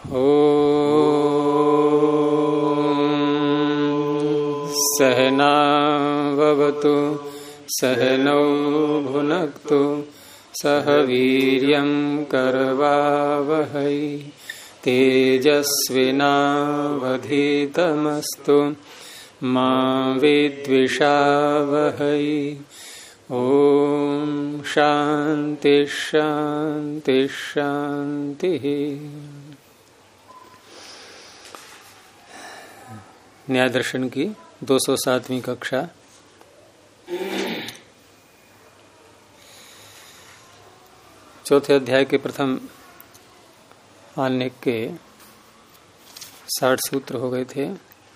सहनावतु सहनौ भुनक्तु सह वीर्यं करवावहै तेजस्विनावधीतमस्तु मा विद्विषावहै। ओम शांति शांति शांति। न्याय दर्शन की 207वीं कक्षा। चौथे अध्याय के प्रथम आने के 60 सूत्र हो गए थे।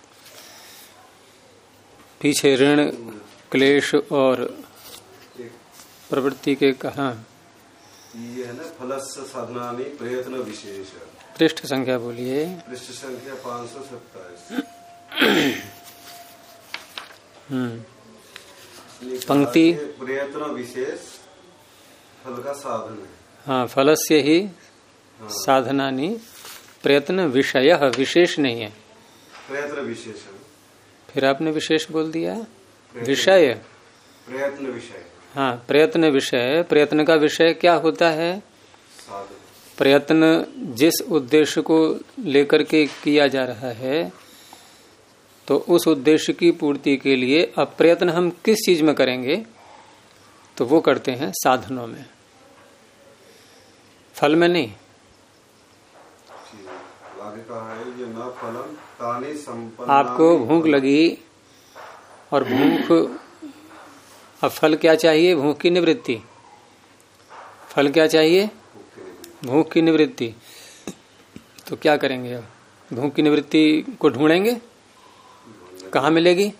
पीछे ऋण, क्लेश और प्रवृत्ति के कहा ये है ना, फलस्य साधनानि प्रयत्न विशेष। पृष्ठ संख्या बोलिए। पृष्ठ संख्या 527। पंक्ति प्रयत्न विशेष फल का साधन है। हाँ, फलस्य ही साधनानि प्रयत्न विषय, विशेष नहीं है। प्रयत्न विशेष है। फिर आपने विशेष बोल दिया। विषय, प्रयत्न विषय। हाँ, प्रयत्न विषय। प्रयत्न का विषय क्या होता है? साधन। प्रयत्न जिस उद्देश्य को लेकर के किया जा रहा है, तो उस उद्देश्य की पूर्ति के लिए अब प्रयत्न हम किस चीज में करेंगे? तो वो करते हैं साधनों में, फल में नहीं। आगे कहा है ये न फलम तानि संपन्नानि। आपको भूख लगी और भूख, अब फल क्या चाहिए? भूख की निवृत्ति। फल क्या चाहिए? भूख की निवृत्ति। तो क्या करेंगे? अब भूख की निवृत्ति को ढूंढेंगे, कहाँ मिलेगी?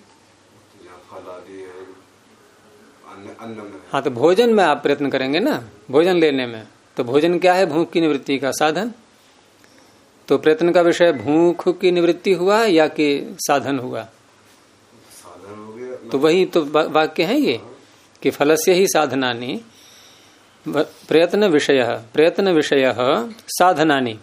हाँ, तो भोजन में आप प्रयत्न करेंगे ना, भोजन लेने में। तो भोजन क्या है? भूख की निवृत्ति का साधन। तो प्रयत्न का विषय भूख की निवृत्ति हुआ या कि साधन हुआ? साधन हो गया। तो वही तो वाक्य है ये कि फलस्य ही साधनानि प्रयत्न विषय साधनानि।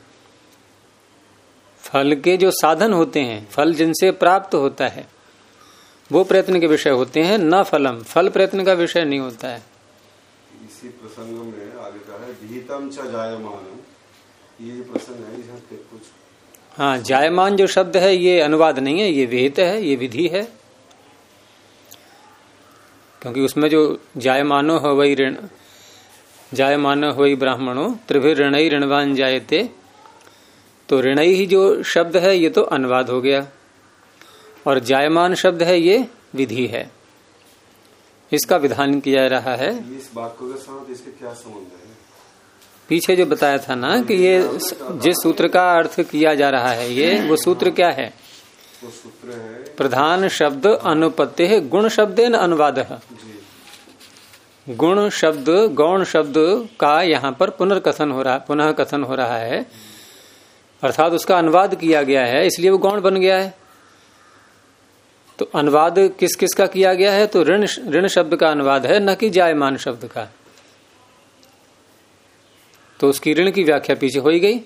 फल के जो साधन होते हैं, फल जिनसे प्राप्त होता है, वो प्रयत्न के विषय होते हैं, न फलम। फल प्रयत्न का विषय नहीं होता है। इसी प्रसंग में आगे कहा है विहितम च जायमानम। ये प्रसंग है यहाँ पे कुछ। हाँ, जायमान जो शब्द है ये अनुवाद नहीं है, ये विहित है, ये विधि है। क्योंकि उसमें जो जायमानो हो वही ऋण, जायमानो हो वही ब्राह्मणों त्रिभिर ऋणई ऋणवान जायते। तो ऋणई ही जो शब्द है ये तो अनुवाद हो गया, और जायमान शब्द है ये विधि है। इसका विधान किया रहा है। इस वाक्य के साथ इसके क्या संबंध है? पीछे जो बताया था ना कि ये जिस सूत्र का अर्थ किया जा रहा है, ये वो सूत्र क्या है? वो सूत्र है प्रधान शब्द अनुपत्ति है गुण शब्देन अनुवाद। गुण शब्द, गौण शब्द का यहाँ पर पुनः कथन हो रहा है, अर्थात उसका अनुवाद किया गया है, इसलिए वो गौण बन गया है। तो अनुवाद किस किस का किया गया है? तो ऋण शब्द का अनुवाद है, न कि जायमान शब्द का। तो उसकी ऋण की व्याख्या पीछे हो ही गई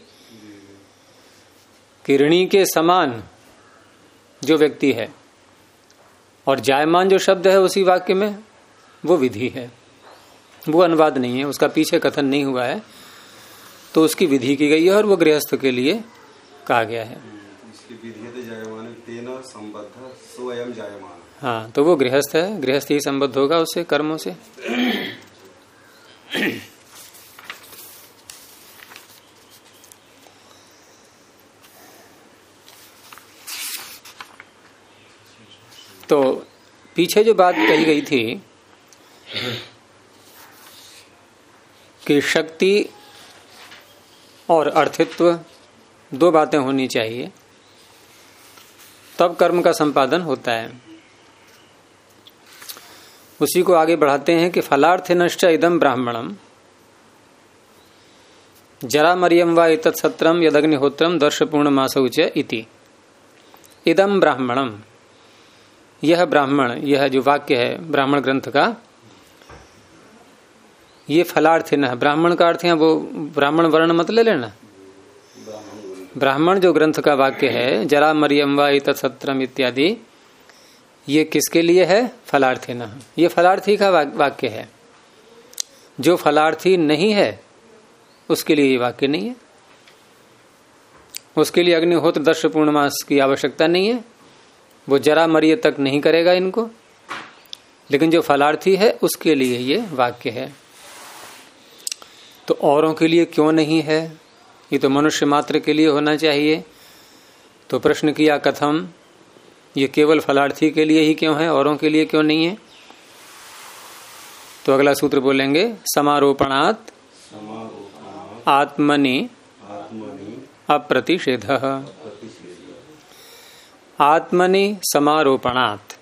कि ऋणी के समान जो व्यक्ति है, और जायमान जो शब्द है उसी वाक्य में वो विधि है, वो अनुवाद नहीं है, उसका पीछे कथन नहीं हुआ है। तो उसकी विधि की गई है और वो गृहस्थ के लिए कहा गया है। हाँ, तो वो गृहस्थ है, गृहस्थ ही संबद्ध होगा उससे, कर्मों से। तो पीछे जो बात कही गई थी कि शक्ति और अर्थित्व दो बातें होनी चाहिए, तब कर्म का संपादन होता है। उसी को आगे बढ़ाते हैं कि फलार्थिनश्च इदम ब्राह्मणम जरा मरियम वा एतत् सत्रम यदग्निहोत्रम दर्श पूर्णमासौ च इति। इदम ब्राह्मणम, यह ब्राह्मण, यह जो वाक्य है ब्राह्मण ग्रंथ का, ये फलार्थिन है। ब्राह्मण का अर्थ है वो ब्राह्मण वर्ण मत ले लेना, ब्राह्मण जो ग्रंथ का वाक्य है, जरा मरियम वा तत्सत्रम इत्यादि, ये किसके लिए है? फलार्थी न। ये फलार्थी का वाक्य है। जो फलार्थी नहीं है उसके लिए ये वाक्य नहीं है। उसके लिए अग्निहोत्र दर्श पूर्णमास की आवश्यकता नहीं है, वो जरा मरिय तक नहीं करेगा इनको। लेकिन जो फलार्थी है उसके लिए ये वाक्य है। तो औरों के लिए क्यों नहीं है? ये तो मनुष्य मात्र के लिए होना चाहिए। तो प्रश्न किया कथम, ये केवल फलार्थी के लिए ही क्यों है, औरों के लिए क्यों नहीं है? तो अगला सूत्र बोलेंगे, समारोपणात् आत्मनि अप्रतिषेध। आत्मनि समारोपणात्,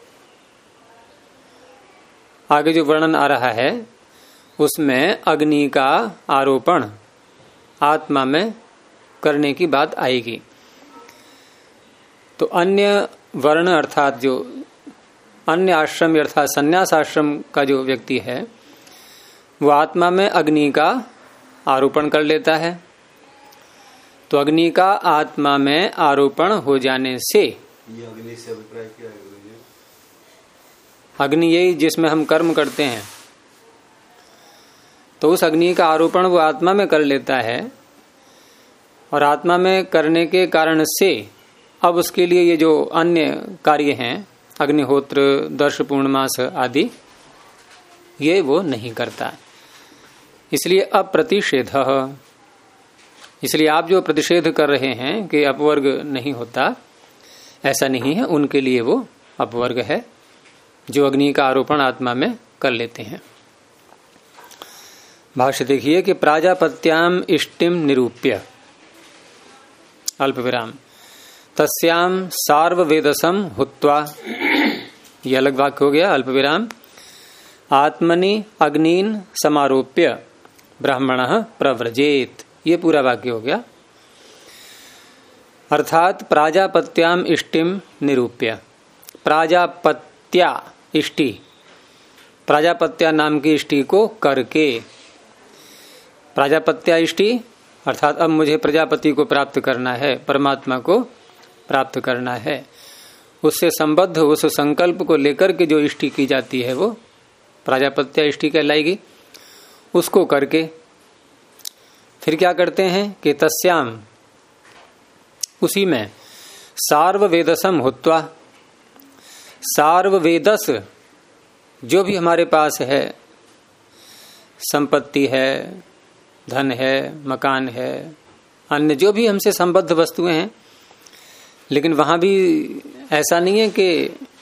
आगे जो वर्णन आ रहा है उसमें अग्नि का आरोपण आत्मा में करने की बात आएगी। तो अन्य वर्ण अर्थात जो अन्य आश्रम अर्थात संन्यास आश्रम का जो व्यक्ति है वो आत्मा में अग्नि का आरोपण कर लेता है। तो अग्नि का आत्मा में आरोपण हो जाने से, ये अग्नि से अभिप्राय क्या है गुरुजी? अग्नि यही जिसमें हम कर्म करते हैं, तो उस अग्नि का आरोपण वो आत्मा में कर लेता है और आत्मा में करने के कारण से अब उसके लिए ये जो अन्य कार्य हैं, अग्निहोत्र दर्श पूर्णमास आदि, ये वो नहीं करता। इसलिए अप्रतिषेध। इसलिए आप जो प्रतिषेध कर रहे हैं कि अपवर्ग नहीं होता, ऐसा नहीं है। उनके लिए वो अपवर्ग है जो अग्नि का आरोपण आत्मा में कर लेते हैं। भाष्य देखिए कि प्राजापत्याम इष्टिम निरूप्य अल्प विराम तस्याम सार्ववेदसम हुत्वा, यह अलग वाक्य हो गया, अल्प विराम आत्मनि अग्नीन समारोप्य ब्राह्मणः प्रव्रजेत, ये पूरा वाक्य हो गया। अर्थात प्राजापत्याम इष्टिम निरूप्य, प्राजापत्या इष्टि, प्राजापत्या नाम की इष्टि को करके, प्राजापत्या इष्टि अर्थात अब मुझे प्रजापति को प्राप्त करना है, परमात्मा को प्राप्त करना है, उससे संबद्ध उस संकल्प को लेकर के जो इष्टि की जाती है वो प्राजापत्या इष्टि कहलाएगी। उसको करके फिर क्या करते हैं कि तस्याम, उसी में सार्ववेदसम हुत्वा, सार्ववेदस जो भी हमारे पास है, संपत्ति है, धन है, मकान है, अन्य जो भी हमसे संबद्ध वस्तुएं हैं, लेकिन वहां भी ऐसा नहीं है कि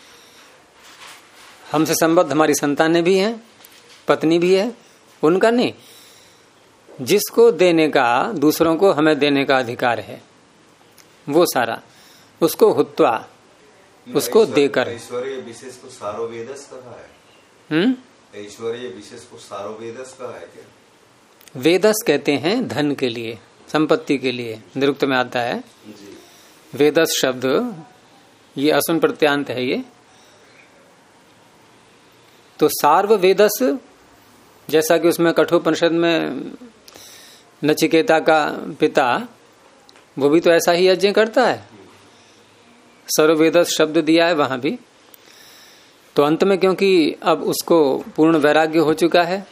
हमसे संबद्ध हमारी संतानें भी हैं, पत्नी भी है, उनका नहीं। जिसको देने का, दूसरों को हमें देने का अधिकार है, वो सारा उसको हुत्वा, उसको देकर। ऐश्वर्य विशेष को सारोवेदस कहा है। ऐश्वर्य विशेष को सारोवेदस कहा है क्या? वेदस कहते हैं धन के लिए, संपत्ति के लिए, निरुक्त में आता है जी। वेदस शब्द ये असुन प्रत्यांत है ये। तो सार्ववेदस, जैसा कि उसमें कठोपनिषद में नचिकेता का पिता वो भी तो ऐसा ही यज्ञ करता है, सर्ववेदस शब्द दिया है वहां भी। तो अंत में क्योंकि अब उसको पूर्ण वैराग्य हो चुका है,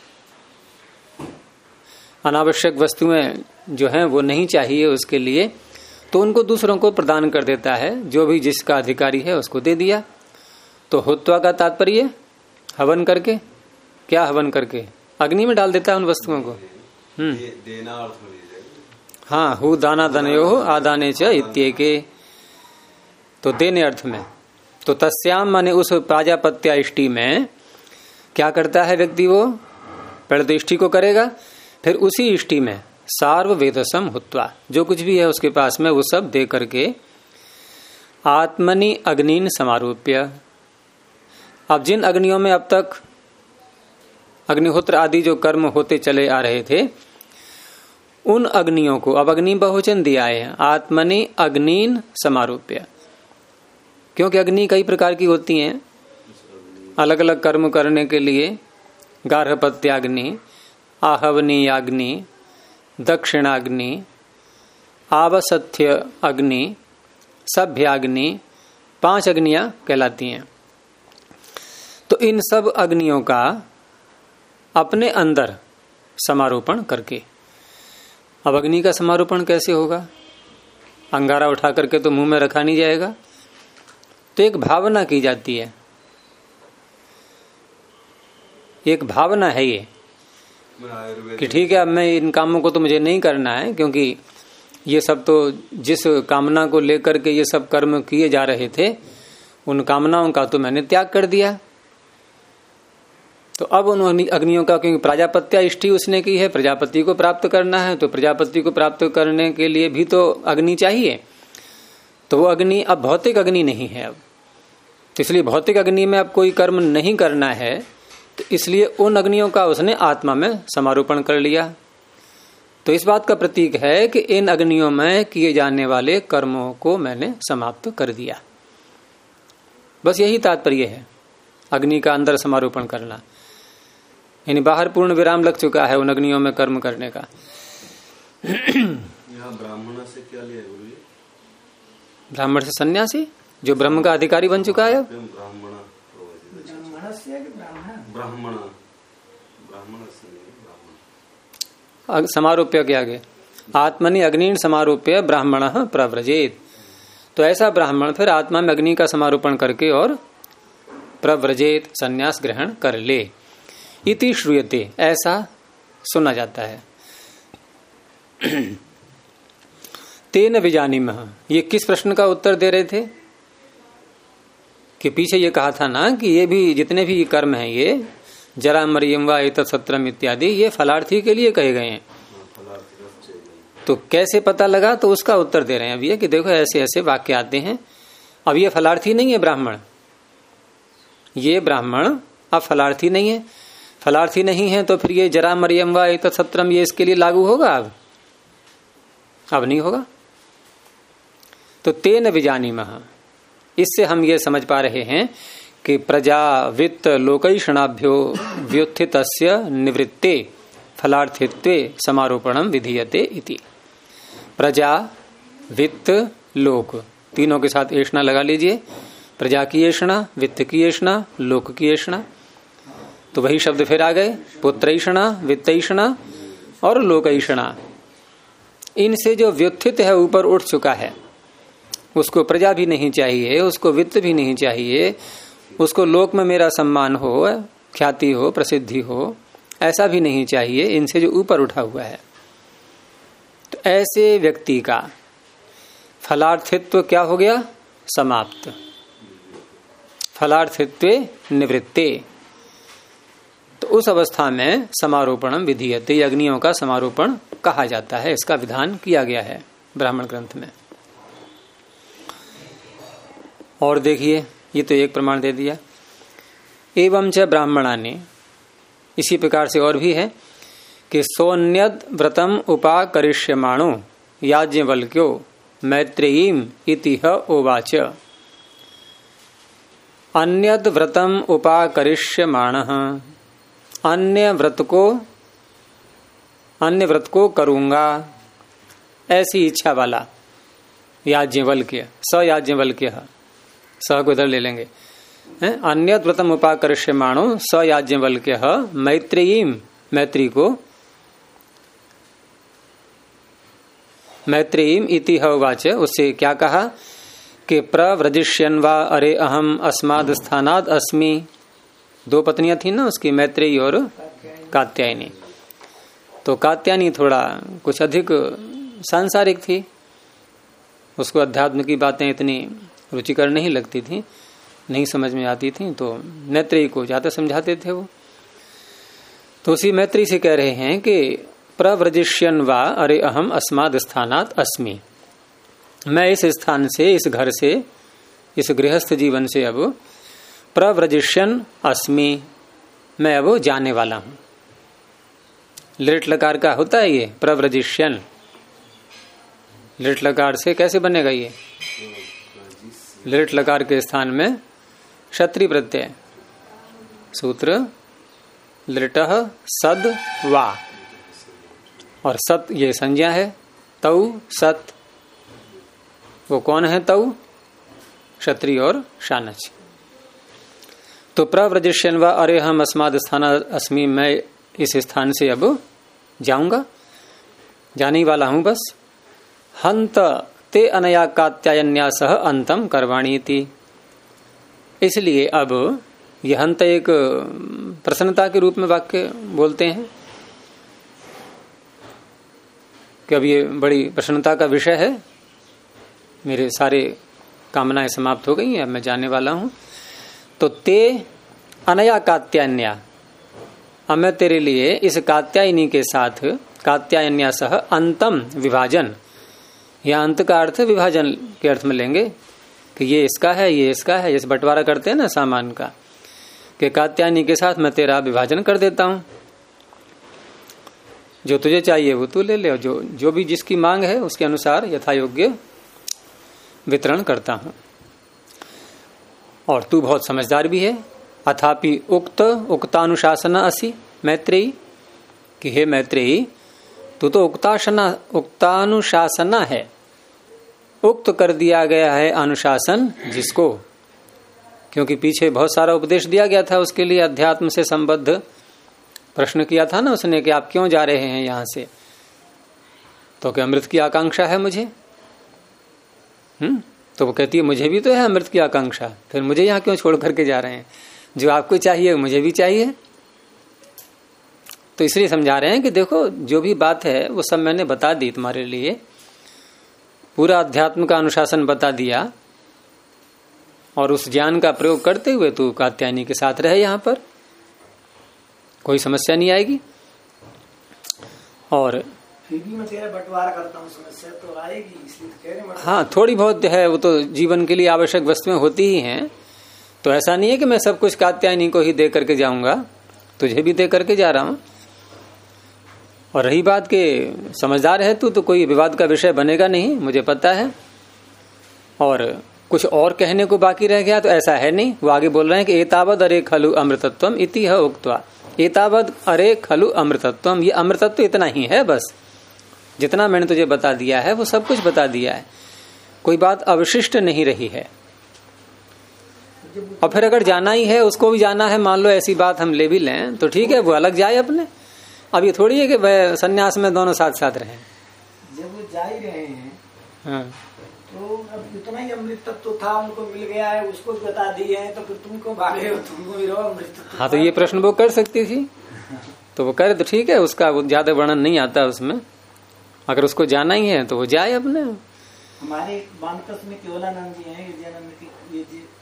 अनावश्यक वस्तुएं जो हैं वो नहीं चाहिए उसके लिए, तो उनको दूसरों को प्रदान कर देता है, जो भी जिसका अधिकारी है उसको दे दिया। तो हुत्वा का तात्पर्य हवन करके, क्या हवन करके? अग्नि में डाल देता है उन वस्तुओं को। देना अर्थ में लीजिए। हाँ, हु दाना दनयो आदाने च इत्येके, तो देने अर्थ में। तो तस्याम माने उस प्राजापत्या इष्टि में क्या करता है व्यक्ति? वो पहले तो इष्टि को करेगा, फिर उसी इष्टि में सार्ववेदसम हुत्वा, जो कुछ भी है उसके पास में वो सब दे करके आत्मनि अग्निन समारोप्य। अब जिन अग्नियों में अब तक अग्निहोत्र आदि जो कर्म होते चले आ रहे थे, उन अग्नियों को अब अग्नि बहुवचन दिया है, आत्मनि अग्निन समारोप्य। क्योंकि अग्नि कई प्रकार की होती हैं, अलग अलग कर्म करने के लिए। गार्हपत्याग्नि, आहवनीयाग्नि, दक्षिणाग्नि, आवसथ्य अग्नि, सभ्याग्नि, 5 अग्नियां कहलाती हैं। तो इन सब अग्नियों का अपने अंदर समारोपण करके, अब अग्नि का समारोपण कैसे होगा? अंगारा उठा करके तो मुंह में रखा नहीं जाएगा, तो एक भावना की जाती है, एक भावना है ये कि ठीक है अब मैं इन कामों को तो मुझे नहीं करना है, क्योंकि ये सब तो जिस कामना को लेकर के ये सब कर्म किए जा रहे थे उन कामनाओं का तो मैंने त्याग कर दिया। तो अब उन अग्नियों का, क्योंकि प्रजापत्या इष्टि उसने की है, प्रजापति को प्राप्त करना है, तो प्रजापति को प्राप्त करने के लिए भी तो अग्नि चाहिए। तो वो अग्नि अब भौतिक अग्नि नहीं है अब, तो इसलिए भौतिक अग्नि में अब कोई कर्म नहीं करना है, तो इसलिए उन अग्नियों का उसने आत्मा में समारोपण कर लिया। तो इस बात का प्रतीक है कि इन अग्नियों में किए जाने वाले कर्मों को मैंने समाप्त कर दिया। बस यही तात्पर्य है अग्नि का अंदर समारोपण करना, यानी बाहर पूर्ण विराम लग चुका है उन अग्नियों में कर्म करने का। यहाँ ब्राह्मण से क्या लिया गुरु जी? ब्राह्मण से सन्यासी जो ब्रह्म का अधिकारी बन चुका है। समारोप्य के आगे आत्मनि अग्नि समारोप्य ब्राह्मण प्रव्रजेत, तो ऐसा ब्राह्मण फिर आत्मा में अग्नि का समारोपण करके और प्रव्रजेत संन्यास ग्रहण कर ले। इति श्रूयते, ऐसा सुना जाता है। तेन विजानीमः, ये किस प्रश्न का उत्तर दे रहे थे कि पीछे ये कहा था ना कि ये भी जितने भी कर्म हैं ये जरा मरियम व एतत् सत्रम इत्यादि ये फलार्थी के लिए कहे गए हैं। तो कैसे पता लगा? तो उसका उत्तर दे रहे हैं अभी कि देखो ऐसे ऐसे वाक्य आते हैं। अब ये फलार्थी नहीं है ब्राह्मण, ये ब्राह्मण अब फलार्थी नहीं है। फलार्थी नहीं है तो फिर ये जरा मरियम व एतत् सत्रम ये इसके लिए लागू होगा? अब नहीं होगा। तो तेन विजानीमः, इससे हम ये समझ पा रहे हैं कि प्रजा वित्त लोकैषणाभ्यो व्युत्थितस्य निवृत्ते फलार्थित्वे समारोपणम विधीयते इति। प्रजा वित्त लोक तीनों के साथ ऐषणा लगा लीजिए। प्रजा की ऐषणा, वित्त की ऐषणा, लोक की ऐषणा, तो वही शब्द फिर आ गए, पुत्रैषणा, वित्तैषणा और लोकैषणा। इनसे जो व्युत्थित है ऊपर उठ चुका है, उसको प्रजा भी नहीं चाहिए, उसको वित्त भी नहीं चाहिए, उसको लोक में मेरा सम्मान हो, ख्याति हो, प्रसिद्धि हो, ऐसा भी नहीं चाहिए। इनसे जो ऊपर उठा हुआ है, तो ऐसे व्यक्ति का फलार्थित्व क्या हो गया? समाप्त। फलार्थित्वे निवृत्ते, तो उस अवस्था में समारोपणम विधीयते, अग्नियों का समारोपण कहा जाता है। इसका विधान किया गया है ब्राह्मण ग्रंथ में। और देखिए, ये तो एक प्रमाण दे दिया। एवं च ब्राह्मणानि, इसी प्रकार से और भी है कि सोन्यद व्रतम उपाकरिष्यमाणो याज्ञवल्क्यो मैत्रेयीम इति ह उवाच। अन्यद व्रतम उपाकरिष्यमाणः, अन्य व्रत को करूंगा ऐसी इच्छा वाला याज्ञवल्क्य, स याज्ञवल्क्य, स को इधर ले लेंगे। अन्यत व्रतम उपाकर्ष्यमाणो स याज्ञवल्क्य मैत्रेयीम, मैत्री को मैत्रेयीम इति ह उवाच, उससे क्या कहा कि प्रव्रजिष्यन् वा अरे अहम अस्माद् स्थानाद् अस्मि। 2 पत्नियां थी ना उसकी, मैत्रेयी और कात्यायनी। तो कात्यायनी थोड़ा कुछ अधिक सांसारिक थी, उसको अध्यात्म की बातें इतनी रुचिकर नहीं लगती थी, नहीं समझ में आती थी, तो मैत्रेयी को ज्यादा समझाते थे वो। तो उसी मैत्रेयी से कह रहे हैं कि प्रव्रजिष्यन् वा अरे अहम अस्माद् स्थानात् अस्मि, मैं इस स्थान से, इस घर से, इस गृहस्थ जीवन से अब प्रव्रजिष्यन् अस्मि, मैं अब जाने वाला हूं। लिट लकार का होता है ये प्रव्रजिष्यन्। लिट लकार से कैसे बनेगा ये? लिट लकार के स्थान में क्षत्रिय प्रत्यय, सूत्र लिटः सद वा, और सत ये संज्ञा है, तौ सत वो कौन है? तऊ, क्षत्रिय और शानच। तो प्रव्रजिष्यन व अरे हम अस्माद स्थान अस्मि, मैं इस स्थान से अब जाऊंगा, जाने वाला हूं बस। हंत ते अनया कात्यायन्या सह अंतम करवाणी थी। इसलिए अब यह हंत एक प्रसन्नता के रूप में वाक्य बोलते हैं कि अब ये बड़ी प्रसन्नता का विषय है, मेरे सारे कामनाएं समाप्त हो गई हैं, अब मैं जाने वाला हूं। तो ते अनया कात्यायन्या, अब मैं तेरे लिए इस कात्यायनी के साथ, कात्यायन्या सह अंतम विभाजन, या अंत का अर्थ विभाजन के अर्थ में लेंगे कि ये इसका है, ये इसका है, जैसे बंटवारा करते हैं ना सामान का, कि कात्यायनी के साथ मैं तेरा विभाजन कर देता हूं, जो तुझे चाहिए वो तू ले ले, और जो भी जिसकी मांग है उसके अनुसार यथा योग्य वितरण करता हूं। और तू बहुत समझदार भी है। अथापि उक्तानुशासना असि मैत्रेयी, कि हे मैत्रेयी तू तो उक्तानुशासना है, उक्त कर दिया गया है अनुशासन जिसको, क्योंकि पीछे बहुत सारा उपदेश दिया गया था उसके लिए, अध्यात्म से संबद्ध प्रश्न किया था ना उसने कि आप क्यों जा रहे हैं यहां से, तो क्या अमृत की आकांक्षा है मुझे? तो वो कहती है मुझे भी तो है अमृत की आकांक्षा, फिर मुझे यहाँ क्यों छोड़ करके जा रहे हैं? जो आपको चाहिए मुझे भी चाहिए। तो इसलिए समझा रहे हैं कि देखो जो भी बात है वो सब मैंने बता दी तुम्हारे लिए, पूरा अध्यात्म का अनुशासन बता दिया, और उस ज्ञान का प्रयोग करते हुए तू कात्यायनी के साथ रहे, यहाँ पर कोई समस्या नहीं आएगी। और फिर भी मैं तेरा बंटवारा करता हूँ, समस्या तो आएगी, इसलिए तो कह रहे हैं। हाँ, थोड़ी बहुत है, वो तो जीवन के लिए आवश्यक वस्तुएं होती ही हैं, तो ऐसा नहीं है कि मैं सब कुछ कात्यायनी को ही दे करके जाऊंगा, तुझे भी दे करके जा रहा हूं। और रही बात के समझदार है तू, तो कोई विवाद का विषय बनेगा नहीं, मुझे पता है। और कुछ और कहने को बाकी रह गया तो ऐसा है नहीं, वो आगे बोल रहे हैं कि एतावद अरे खलु अमृतत्वम इति ह उक्त्वा, एतावद अरे खलु अमृतत्वम, ये अमृतत्व इतना ही है, बस जितना मैंने तुझे बता दिया है वो सब कुछ बता दिया है, कोई बात अवशिष्ट नहीं रही है। और फिर अगर जाना ही है, उसको भी जाना है, मान लो ऐसी बात हम ले भी लें तो ठीक है, वो अलग जाए अपने। अब ये थोड़ी है कि वह सन्यास में दोनों साथ साथ रहें। जब वो जा ही रहे हैं, हाँ, तो अब इतना ही अमृत तत्व था, उनको मिल गया है, उसको भी बता दिए हैं, तो फिर तुमको भागे हो, तुमको भी रहो अमृत तत्व। हाँ, तो ये प्रश्न वो कर सकती थी, तो वो करे तो ठीक है, उसका ज्यादा वर्णन नहीं आता उसमें। अगर उसको जाना ही है तो वो जाए अपने। हमारे वानप्रस्थ में केवलानंद जी हैं, विद्यानंद के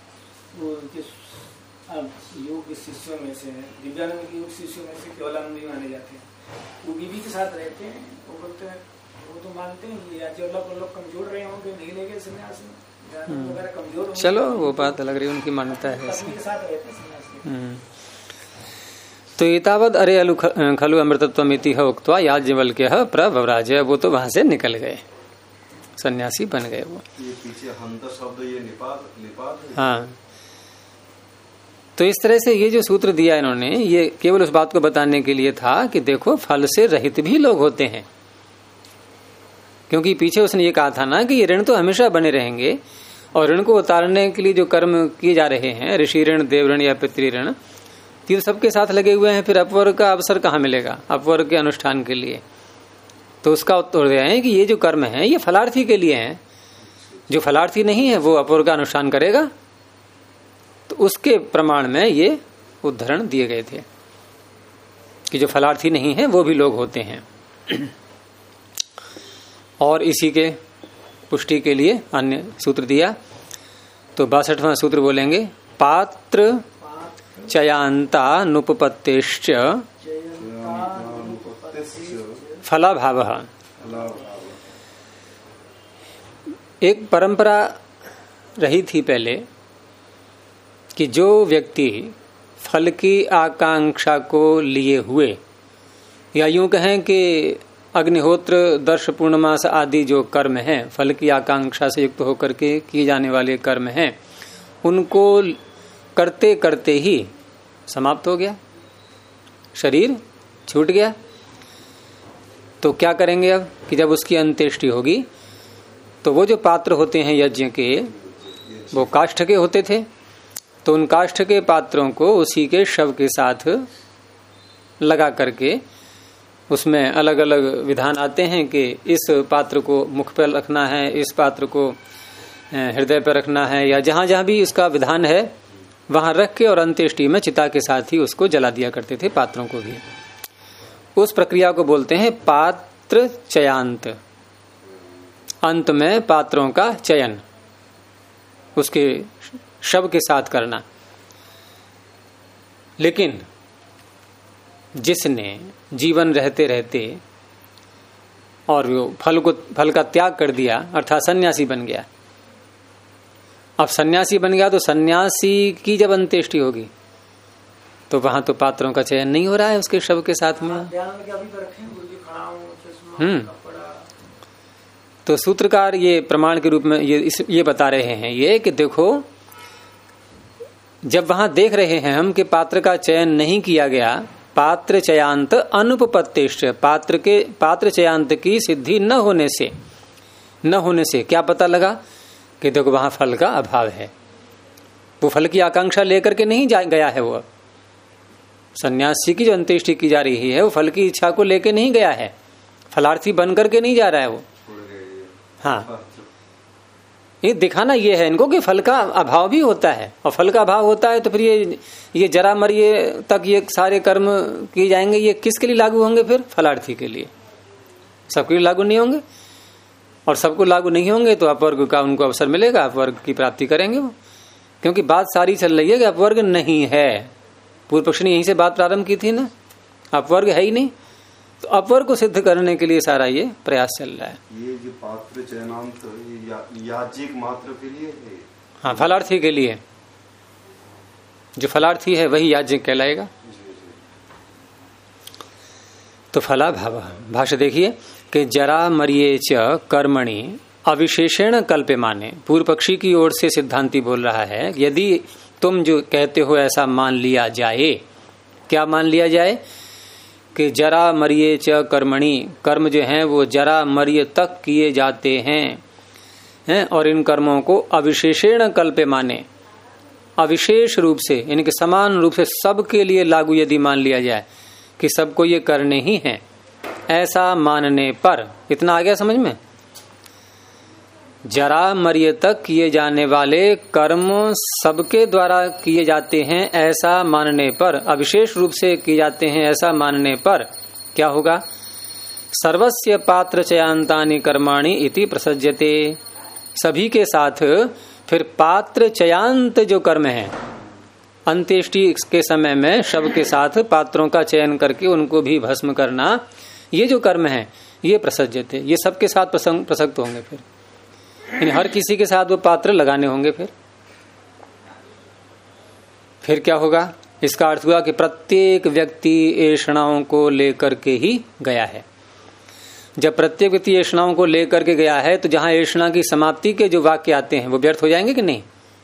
योग शिष्यों में से, दिव्यानंद के योग शिष्यों में से केवलानंद जी माने जाते हैं। वो बीबी के साथ रहते हैं, वो बोलते हैं, वो तो मानते हैं कि जो लोग कमजोर रहे होंगे नहीं लेंगे सन्यास में, वगैरह कमजोर। चलो वो बात अलग रही, उनकी मान्यता है। के साथ रहते हैं सन्यास। तो एतावद अरे खलु अमृतत्वमिति ह उक्त्वा याज्ञवल्क्यः प्रव्राज, वो तो वहां से निकल गए, सन्यासी बन गए वो। ये पीछे हंत शब्द ये निपात। हाँ, तो इस तरह से ये जो सूत्र दिया इन्होंने, ये केवल उस बात को बताने के लिए था कि देखो फल से रहित भी लोग होते हैं, क्योंकि पीछे उसने ये कहा था ना कि ये ऋण तो हमेशा बने रहेंगे, और ऋण को उतारने के लिए जो कर्म किए जा रहे हैं, ऋषि ऋण, देव ऋण या पितृ ऋण, ये सबके साथ लगे हुए हैं, फिर अपवर्ग का अवसर कहाँ मिलेगा अपवर्ग के अनुष्ठान के लिए? तो उसका उत्तर दिया है कि ये जो कर्म है ये फलार्थी के लिए हैं, जो फलार्थी नहीं है वो अपवर्ग का अनुष्ठान करेगा। तो उसके प्रमाण में ये उदाहरण दिए गए थे कि जो फलार्थी नहीं है वो भी लोग होते हैं। और इसी के पुष्टि के लिए अन्य सूत्र दिया, तो 62वां सूत्र बोलेंगे, पात्र चयांता नुपपत्तेश्च फलाभाव। एक परंपरा रही थी पहले कि जो व्यक्ति फल की आकांक्षा को लिए हुए, या यूं कहें कि अग्निहोत्र, दर्श, पूर्णमास आदि जो कर्म हैं, फल की आकांक्षा से युक्त होकर के किए जाने वाले कर्म हैं, उनको करते करते ही समाप्त हो गया, शरीर छूट गया। तो क्या करेंगे अब कि जब उसकी अंत्येष्टि होगी तो वो जो पात्र होते हैं यज्ञ के वो काष्ठ के होते थे, तो उन काष्ठ के पात्रों को उसी के शव के साथ लगा करके उसमें अलग अलग विधान आते हैं कि इस पात्र को मुख पर रखना है, इस पात्र को हृदय पर रखना है, या जहां जहां भी उसका विधान है वहां रख के और अंत्येष्टि में चिता के साथ ही उसको जला दिया करते थे पात्रों को भी। उस प्रक्रिया को बोलते हैं पात्र चयांत। अंत में पात्रों का चयन उसके शव के साथ करना। लेकिन जिसने जीवन रहते रहते और वो फल का त्याग कर दिया अर्थात सन्यासी बन गया, अब सन्यासी बन गया तो सन्यासी की जब अंत्येष्टि होगी तो वहां तो पात्रों का चयन नहीं हो रहा है उसके शव के साथ में। तो सूत्रकार ये प्रमाण के रूप में ये बता रहे हैं ये कि देखो, जब वहां देख रहे हैं हम कि पात्र का चयन नहीं किया गया, पात्र चयांत अनुपपत्तिश्च, पात्र चयांत की सिद्धि न होने से क्या पता लगा कि देखो वहां फल का अभाव है। वो फल की आकांक्षा लेकर के नहीं गया है, वो सन्यासी की जो अंत्येष्टि की जा रही है वो फल की इच्छा को लेकर नहीं गया है, फलार्थी बन करके नहीं जा रहा है वो। हाँ, ये दिखाना ये है इनको कि फल का अभाव भी होता है, और फल का अभाव होता है तो फिर ये जरा मरिए तक ये सारे कर्म किए जाएंगे, ये किसके लिए लागू होंगे? फिर फलार्थी के लिए, सबके लिए लागू नहीं होंगे। और सबको लागू नहीं होंगे तो अपवर्ग का उनको अवसर मिलेगा, अपवर्ग की प्राप्ति करेंगे वो। क्योंकि बात सारी चल रही है कि अपवर्ग नहीं है। पूर्व पक्ष ने यहीं से बात प्रारंभ की थी ना, अपवर्ग है ही नहीं, तो अपवर्ग को सिद्ध करने के लिए सारा ये प्रयास चल रहा है। ये जो पात्र चयनांत याज्ञिक मात्र के लिए है। हाँ, फलार्थी के लिए, जो फलार्थी है वही याज्ञिक कहलाएगा। तो फला भाव भाष्य देखिए कि जरा मरिये च कर्मणि अविशेषण कल्प्यमाने। पूर्व पक्षी की ओर से सिद्धांती बोल रहा है, यदि तुम जो कहते हो ऐसा मान लिया जाए, क्या मान लिया जाए? कि जरा मरिये च कर्मणि, कर्म जो हैं वो जरा मरिये तक किए जाते हैं, और इन कर्मों को अविशेषण कल्प्यमाने, अविशेष रूप से यानी कि समान रूप से सबके लिए लागू यदि मान लिया जाए कि सबको ये करने ही हैं, ऐसा मानने पर, इतना आ गया समझ में? जरा मरिये तक किए जाने वाले कर्म सबके द्वारा किए जाते हैं ऐसा मानने पर, अविशेष रूप से किए जाते हैं ऐसा मानने पर क्या होगा? सर्वस्य पात्र चयांतानि कर्माणि इति प्रसज्यते। सभी के साथ फिर पात्र चयांत जो कर्म है, अंत्येष्टि के समय में शव के साथ पात्रों का चयन करके उनको भी भस्म करना, ये जो कर्म है ये प्रसज्यते, ये सबके साथ प्रसक्त होंगे। फिर हर किसी के साथ वो पात्र लगाने होंगे। फिर क्या होगा? इसका अर्थ हुआ कि प्रत्येक व्यक्ति ऐषणाओं को लेकर के ही गया है। जब प्रत्येक व्यक्ति ऐषणाओं को लेकर के गया है तो जहां ऐषणा की समाप्ति के जो वाक्य आते हैं वो व्यर्थ हो जाएंगे कि नहीं?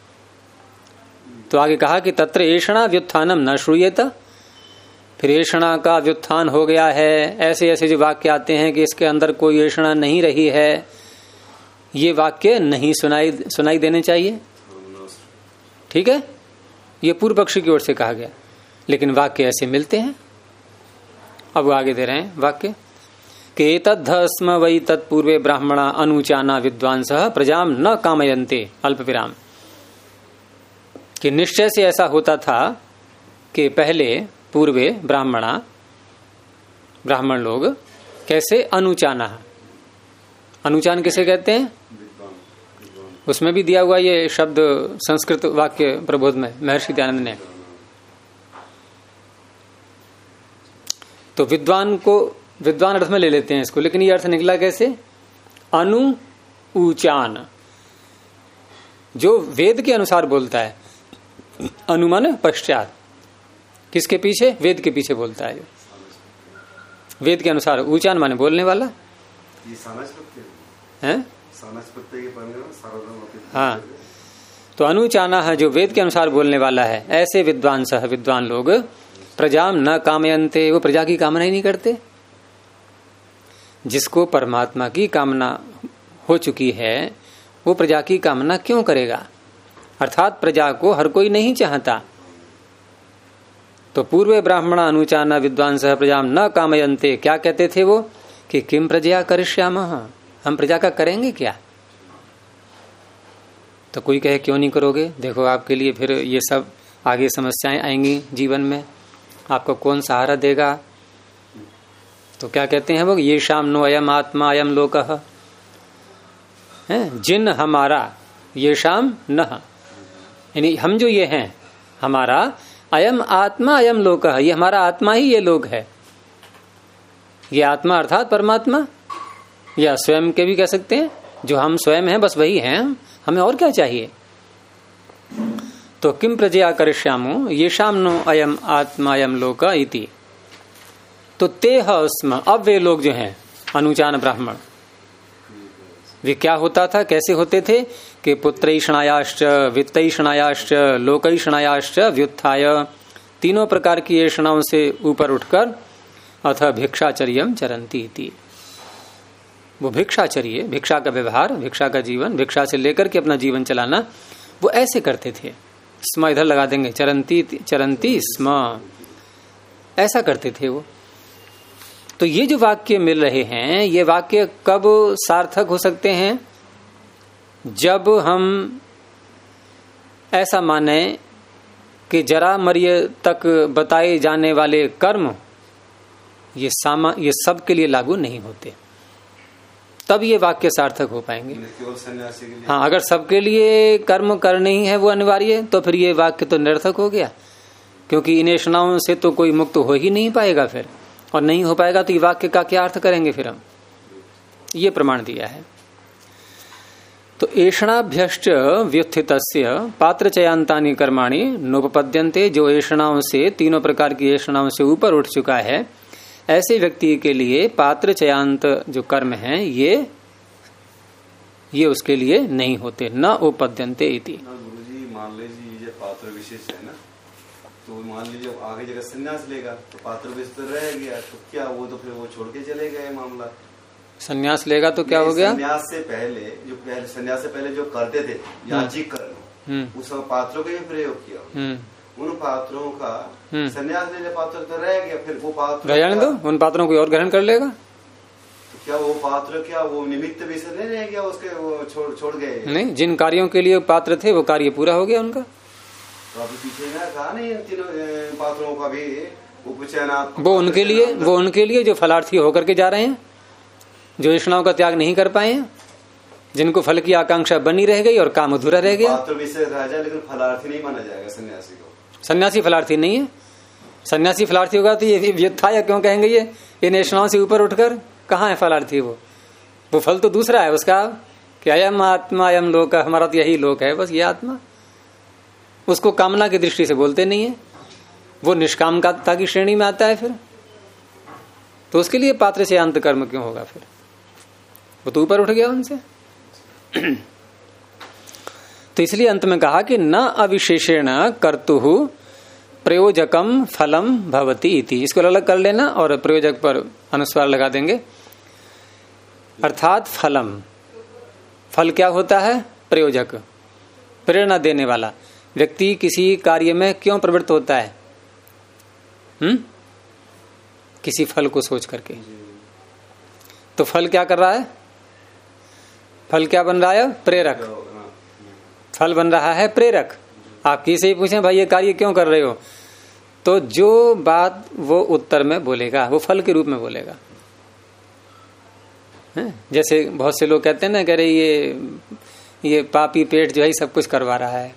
तो आगे कहा कि तत्र ऐषणा व्युत्थानम न श्रूयेत। फिर ऐषणा का व्युत्थान हो गया है, ऐसे ऐसे जो वाक्य आते हैं कि इसके अंदर कोई ऐषणा नहीं रही है, ये वाक्य नहीं सुनाई देने चाहिए। ठीक है, ये पूर्व पक्षी की ओर से कहा गया, लेकिन वाक्य ऐसे मिलते हैं। अब आगे दे रहे हैं वाक्य के तद्धस्म वै तत्पूर्वे ब्राह्मणा अनुचाना विद्वांसः प्रजाम न कामयन्ते अल्प विराम। कि निश्चय से ऐसा होता था कि पहले पूर्वे ब्राह्मण लोग कैसे अनुचाना, अनुचान किसे कहते हैं? उसमें भी दिया हुआ ये शब्द संस्कृत वाक्य प्रबोध में महर्षि दयानंद ने। तो विद्वान को विद्वान अर्थ में ले लेते हैं इसको, लेकिन ये अर्थ निकला कैसे? अनुचान, जो वेद के अनुसार बोलता है। अनुमान पश्चात, किसके पीछे? वेद के पीछे बोलता है। वेद के अनुसार उचान माने बोलने वाला है। हाँ, तो अनुचाना है जो वेद के अनुसार बोलने वाला है। ऐसे विद्वान सह विद्वान लोग प्रजाम न कामयन्ते, वो प्रजा की कामना ही नहीं करते। जिसको परमात्मा की कामना हो चुकी है वो प्रजा की कामना क्यों करेगा? अर्थात प्रजा को हर कोई नहीं चाहता। तो पूर्वे ब्राह्मणा अनुचाना विद्वांसः प्रजाम न कामयन्ते, क्या कहते थे वो कि किम प्रजा करिष्यामः, हम प्रजा का करेंगे क्या? तो कोई कहे क्यों नहीं करोगे, देखो आपके लिए फिर ये सब आगे समस्याएं आएंगी जीवन में, आपको कौन सहारा देगा? तो क्या कहते हैं वो, ये शाम नो अयम आत्मा अयम लोकः, जिन हमारा ये शाम न, यानी हम जो ये हैं हमारा, अयम आत्मा अयम लोकः, ये हमारा आत्मा ही ये लोक है। ये आत्मा अर्थात परमात्मा, या स्वयं के भी कह सकते हैं, जो हम स्वयं हैं बस वही हैं, हमें और क्या चाहिए? तो किम प्रजया करिष्यामो ये शाम नो अयम आत्मा अयम लोक इति। तो तेह स्म, अब वे लोग जो हैं अनुचान ब्राह्मण, वे क्या होता था, कैसे होते थे कि पुत्रैषणायाश्च वित्तैषणायाश्च लोकैषणायाश्च व्युत्थाय, तीनों प्रकार की ऐषणाओं से ऊपर उठकर अथ भिक्षाचर्यम चरंती इति। वो भिक्षाचर्य, भिक्षा का व्यवहार, भिक्षा का जीवन, भिक्षा से लेकर के अपना जीवन चलाना, वो ऐसे करते थे। स्म इधर लगा देंगे, चरंती चरंती स्म, ऐसा करते थे वो। तो ये जो वाक्य मिल रहे हैं, ये वाक्य कब सार्थक हो सकते हैं? जब हम ऐसा माने कि जरा मरिय तक बताए जाने वाले कर्म ये सब के लिए लागू नहीं होते, तब ये वाक्य सार्थक हो पाएंगे। हाँ, अगर सबके लिए कर्म करने ही है वो अनिवार्य, तो फिर ये वाक्य तो निरर्थक हो गया, क्योंकि इन ऐषणाओं से तो कोई मुक्त हो ही नहीं पाएगा फिर, और नहीं हो पाएगा तो ये वाक्य का क्या अर्थ करेंगे फिर हम? ये प्रमाण दिया है। तो ऐषणाभ्यश्च व्युत्थितस्य पात्रचयांतानि कर्माणि नोपपद्यन्ते, जो ऐषणाओं से, तीनों प्रकार की ऐषणाओं से ऊपर उठ चुका है, ऐसे व्यक्ति के लिए पात्र चयांत जो कर्म हैं ये उसके लिए नहीं होते, न उपपद्यन्ते इति। गुरुजी मान लीजिए ये पात्र विशेष है ना, तो मान लीजिए आगे जगह संन्यास लेगा तो पात्र विशेष तो रह गया, तो क्या वो तो फिर वो छोड़ के चले गए मामला। संन्यास लेगा तो क्या हो गया? संन्यास से पहले जो करते थे याजिक कर्म, उस पात्रों का ही प्रयोग किया, उन पात्रों का संन्यास लेने पात्र तो रह गया, फिर वो पात्र रहने दो, उन पात्रों को और ग्रहण कर लेगा। तो क्या वो पात्र, क्या वो निमित्त भी से नहीं रह गया उसके, वो छोड़ गए? नहीं, जिन कार्यों के लिए पात्र थे वो कार्य पूरा हो गया उनका। तो अभी पीछे ना कहा नहीं, तीनों पात्रों का भी उपचयन, वो उनके लिए जो फलार्थी होकर के जा रहे हैं, जो ऐषणाओं का त्याग नहीं कर पाए हैं, जिनको फल की आकांक्षा बनी रह गई और काम अधूरा रह गया। पात्र विषय रह जाए, लेकिन फलार्थी नहीं माना जाएगा सन्यासी को। सन्यासी फलार्थी नहीं है। सन्यासी फलार्थी होगा तो ये व्युत्थाय क्यों कहेंगे? ये इन ऐषणाओं से ऊपर उठकर कहाँ है फलार्थी? वो फल तो दूसरा है उसका, कि अयम आत्मा अयम लोक, हमारा तो यही लोक है बस, ये आत्मा। उसको कामना की दृष्टि से बोलते नहीं है, वो निष्कामता की श्रेणी में आता है फिर। तो उसके लिए पात्र से अंत कर्म क्यों होगा फिर? वो तो ऊपर उठ गया उनसे। तो इसलिए अंत में कहा कि न अविशेषेण कर्तुः प्रयोजकम फलम भवति इति। इसको अलग कर लेना और प्रयोजक पर अनुस्वार लगा देंगे। अर्थात फलम, फल क्या होता है? प्रयोजक, प्रेरणा देने वाला। व्यक्ति किसी कार्य में क्यों प्रवृत्त होता है? किसी फल को सोच करके। तो फल क्या कर रहा है? फल क्या बन रहा है? प्रेरक। फल बन रहा है प्रेरक। आप किसी से पूछें भाई ये कार्य क्यों कर रहे हो, तो जो बात वो उत्तर में बोलेगा वो फल के रूप में बोलेगा। जैसे बहुत से लोग कहते हैं ना, कह रहे ये पापी पेट जो है सब कुछ करवा रहा है।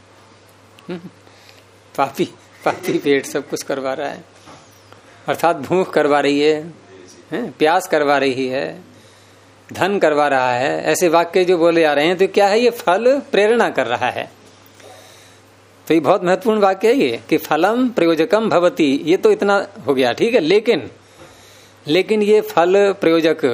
पापी पेट सब कुछ करवा रहा है, अर्थात भूख करवा रही है, प्यास करवा रही है, धन करवा रहा है। ऐसे वाक्य जो बोले जा रहे हैं, तो क्या है? ये फल प्रेरणा कर रहा है। तो ये बहुत महत्वपूर्ण वाक्य है ये, कि फलम प्रयोजकम भवति। ये तो इतना हो गया, ठीक है, लेकिन ये फल प्रयोजक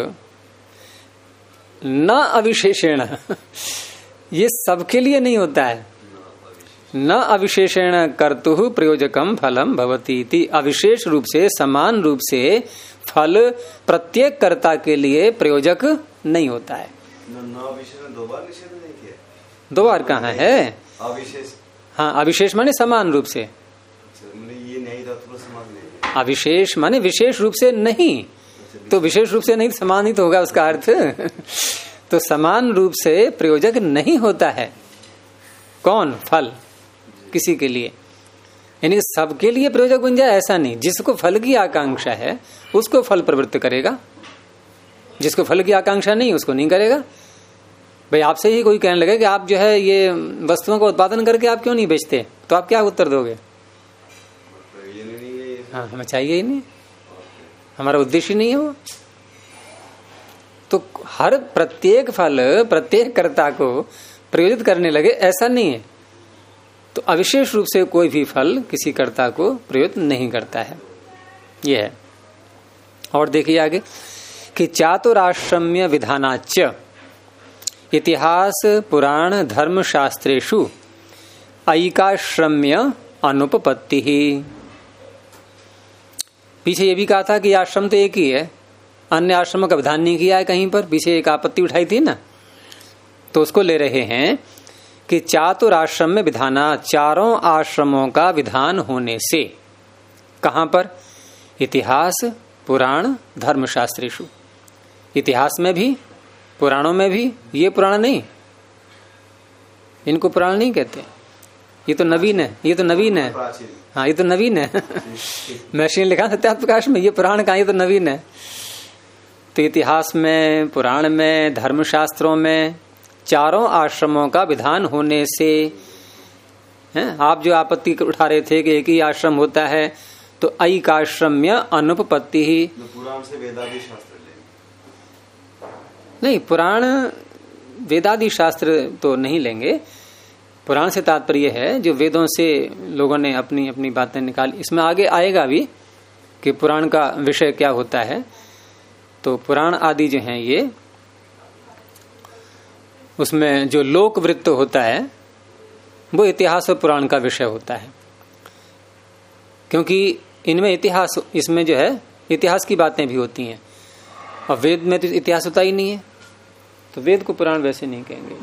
न अविशेषेण, ये सबके लिए नहीं होता है। न अविशेषेण कर्तुः प्रयोजकम फलम भवति इति। अविशेष रूप से, समान रूप से फल प्रत्येक कर्ता के लिए प्रयोजक नहीं होता है। विशेष ने 2 बार निषेध नहीं किया। 2 बार कहाँ है? अविशेष। हाँ, अविशेष माने समान रूप से। ये नहीं था तो समान नहीं। अविशेष माने विशेष रूप से नहीं, तो विशेष रूप से नहीं समान ही तो होगा उसका अर्थ। तो समान रूप से प्रयोजक नहीं होता है। कौन? फल किसी के लिए, यानी सबके लिए प्रयोजक बन जाए ऐसा नहीं। जिसको फल की आकांक्षा है उसको फल प्रवृत्त करेगा, जिसको फल की आकांक्षा नहीं उसको नहीं करेगा। भाई आपसे ही कोई कहने लगे कि आप जो है ये वस्तुओं का उत्पादन करके आप क्यों नहीं बेचते, तो आप क्या उत्तर दोगे? हाँ, हमें चाहिए ही नहीं, हमारा उद्देश्य नहीं है वो। तो हर प्रत्येक फल प्रत्येक कर्ता को प्रयोजित करने लगे ऐसा नहीं है। तो अविशेष रूप से कोई भी फल किसी कर्ता को प्रयोजित नहीं करता है, यह है। और देखिए आगे कि चातुराश्रम्य विधानाच्य इतिहास पुराण धर्म शास्त्रेषु ऐकाश्रम्य अनुपपत्ति ही। पीछे ये भी कहा था कि आश्रम तो एक ही है, अन्य आश्रमों का विधान नहीं किया है कहीं पर। पीछे एक आपत्ति उठाई थी ना, तो उसको ले रहे हैं कि चातुराश्रम में विधाना, चारों आश्रमों का विधान होने से। कहां पर? इतिहास पुराण धर्म शास्त्रेषु। इतिहास में भी पुराणों में भी। ये पुराण नहीं, इनको पुराण नहीं कहते, ये तो नवीन है, ये तो नवीन है। हाँ, ये तो नवीन है। मशीन लिखा सत्यार्थ प्रकाश में, ये पुराण का, ये तो नवीन है। तो इतिहास में, पुराण में, धर्मशास्त्रों में चारों आश्रमों का विधान होने से हैं। आप जो आपत्ति उठा रहे थे कि एक ही आश्रम होता है, तो ऐकाश्रम्य अनुपपत्ति ही। पुराण से वेदादि शास्त्र नहीं, पुराण वेदादि शास्त्र तो नहीं लेंगे। पुराण से तात्पर्य है जो वेदों से लोगों ने अपनी अपनी बातें निकाली। इसमें आगे आएगा भी कि पुराण का विषय क्या होता है। तो पुराण आदि जो हैं ये, उसमें जो लोक वृत्त होता है वो इतिहास और पुराण का विषय होता है, क्योंकि इनमें इतिहास, इसमें जो है इतिहास की बातें भी होती हैं। और वेद में तो इतिहास होता ही नहीं है, तो वेद को पुराण वैसे नहीं कहेंगे।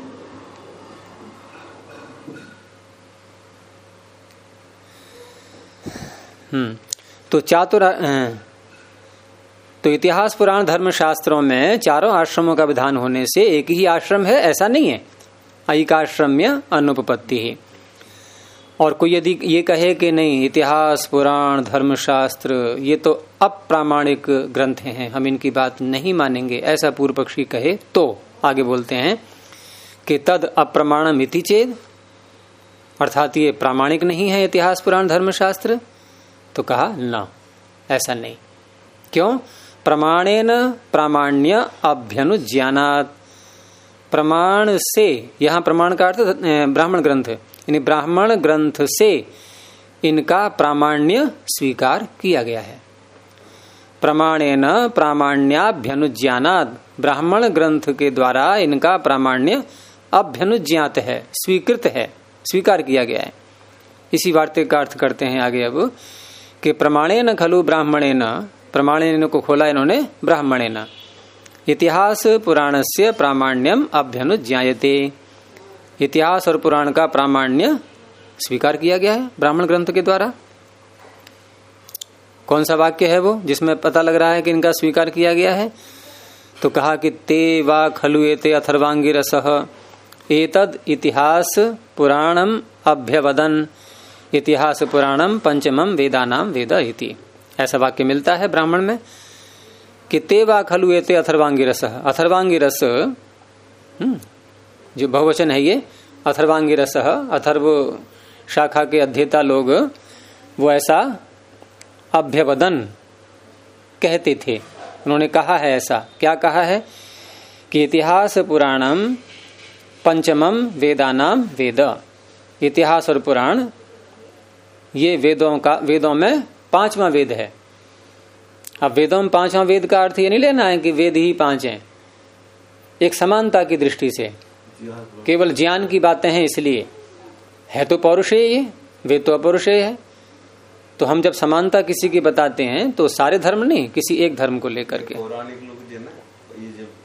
तो इतिहास पुराण धर्म शास्त्रों में चारों आश्रमों का विधान होने से एक ही आश्रम है ऐसा नहीं है। ऐकाश्रम्य अनुपपत्ति है। और कोई यदि ये कहे कि नहीं, इतिहास पुराण धर्मशास्त्र ये तो अप्रामाणिक ग्रंथ हैं, हम इनकी बात नहीं मानेंगे, ऐसा पूर्व पक्षी कहे, तो आगे बोलते हैं कि तद अप्रमाणम इति चेद, अर्थात ये प्रामाणिक नहीं है इतिहास पुराण धर्मशास्त्र। तो कहा ना, ऐसा नहीं। क्यों? प्रमाणेन प्रामाण्य अभ्यनुज्ञानात्। प्रमाण से, यहां प्रमाण का अर्थ ब्राह्मण ग्रंथ, यानी ब्राह्मण ग्रंथ से इनका प्रामाण्य स्वीकार किया गया है। प्रमाणेन प्रामाण्याभ्यनुज्ञानात्, ब्राह्मण ग्रंथ के द्वारा इनका प्रामाण्य अभ्यनुज्ञात है, स्वीकृत है, स्वीकार किया गया है। इसी वार्ते का अर्थ करते हैं आगे अब कि प्रमाणेन खलु ब्राह्मणेन, प्रमाणेन को खोला इन्होंने ब्राह्मणेन, इतिहास पुराणस्य प्रामाण्यम अभ्यनुज्ञायते। इतिहास और पुराण का प्रामाण्य स्वीकार किया गया है ब्राह्मण ग्रंथ के द्वारा। कौन सा वाक्य है वो जिसमें पता लग रहा है कि इनका स्वीकार किया गया है? तो कहा कि ते वा खलु एते अथर्वांगिरसः एतद इतिहास पुराणम अभ्यवदन, इतिहास पुराणम पंचमम वेदानाम वेद इति। ऐसा वाक्य मिलता है ब्राह्मण में कि ते वा खलु एते अथर्वांगिरसः। अथर्वांगिरस जो बहुवचन है ये, अथर्वांगिरसः, अथर्व शाखा के अध्येता लोग वो ऐसा अभ्यवदन कहते थे। उन्होंने कहा है ऐसा, क्या कहा है कि इतिहास पुराणम पंचमम वेदानाम वेद। इतिहास और पुराण ये वेदों में 5वां वेद है। अब वेदों में 5वां वेद का अर्थ ये नहीं लेना है कि वेद ही 5 हैं, एक समानता की दृष्टि से, केवल ज्ञान की बातें हैं इसलिए। है तो पौरुषेय ये, वेद तो अपौरुषेय है। तो हम जब समानता किसी की बताते हैं तो सारे धर्म नहीं, किसी एक धर्म को लेकर के। पौराणिक लोग जो ना, ये जब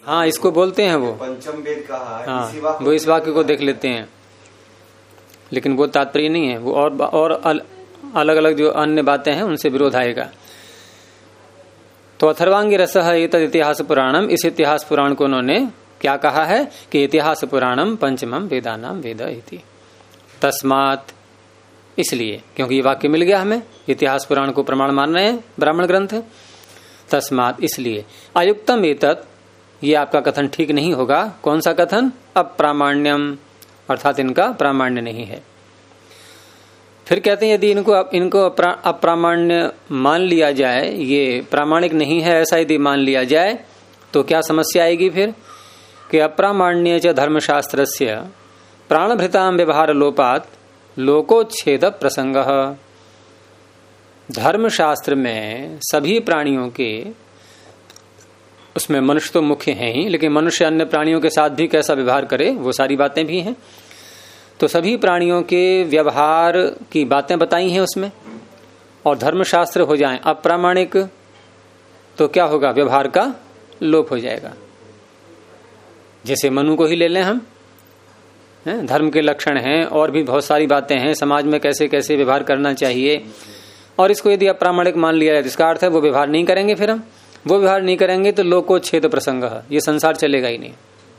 हाँ, इसको बोलते हैं वो पंचम वेद कहा। हाँ, वो इस वाक्य को देख लेते हैं, लेकिन वो तात्पर्य नहीं है। वो और अलग अलग जो अन्य बातें हैं उनसे विरोध आएगा। तो अथर्वांगी रसः एतद् इतिहास पुराणम, इस इतिहास पुराण को उन्होंने क्या कहा है कि इतिहास पुराणम पंचमम वेदानाम वेद इति। तस्मात्, इसलिए, क्योंकि ये वाक्य मिल गया हमें, इतिहास पुराण को प्रमाण मान रहे हैं ब्राह्मण ग्रंथ। तस्मात्, इसलिए, अयुक्तम एतत्, ये आपका कथन ठीक नहीं होगा। कौन सा कथन? अप्रामाण्यम, अर्थात इनका प्रामाण्य नहीं है। फिर कहते हैं यदि इनको अप्रामाण्य मान लिया जाए, ये प्रामाणिक नहीं है ऐसा यदि मान लिया जाए, तो क्या समस्या आएगी फिर कि अप्रामाण्य च धर्मशास्त्रस्य प्राणभृतां व्यवहार लोपात लोकोच्छेद प्रसंगः। धर्मशास्त्र में सभी प्राणियों के, उसमें मनुष्य तो मुख्य हैं ही, लेकिन मनुष्य अन्य प्राणियों के साथ भी कैसा व्यवहार करे वो सारी बातें भी हैं। तो सभी प्राणियों के व्यवहार की बातें बताई हैं उसमें, और धर्मशास्त्र हो जाएं अप्रामाणिक तो क्या होगा? व्यवहार का लोप हो जाएगा। जैसे मनु को ही ले लें हम, धर्म के लक्षण हैं और भी बहुत सारी बातें हैं, समाज में कैसे कैसे व्यवहार करना चाहिए, और इसको यदि अप्रामाणिक मान लिया जाए तो इसका अर्थ है वो व्यवहार नहीं करेंगे। फिर हम वो व्यवहार नहीं करेंगे तो लोकोच्छेद प्रसंग, ये संसार चलेगा ही नहीं।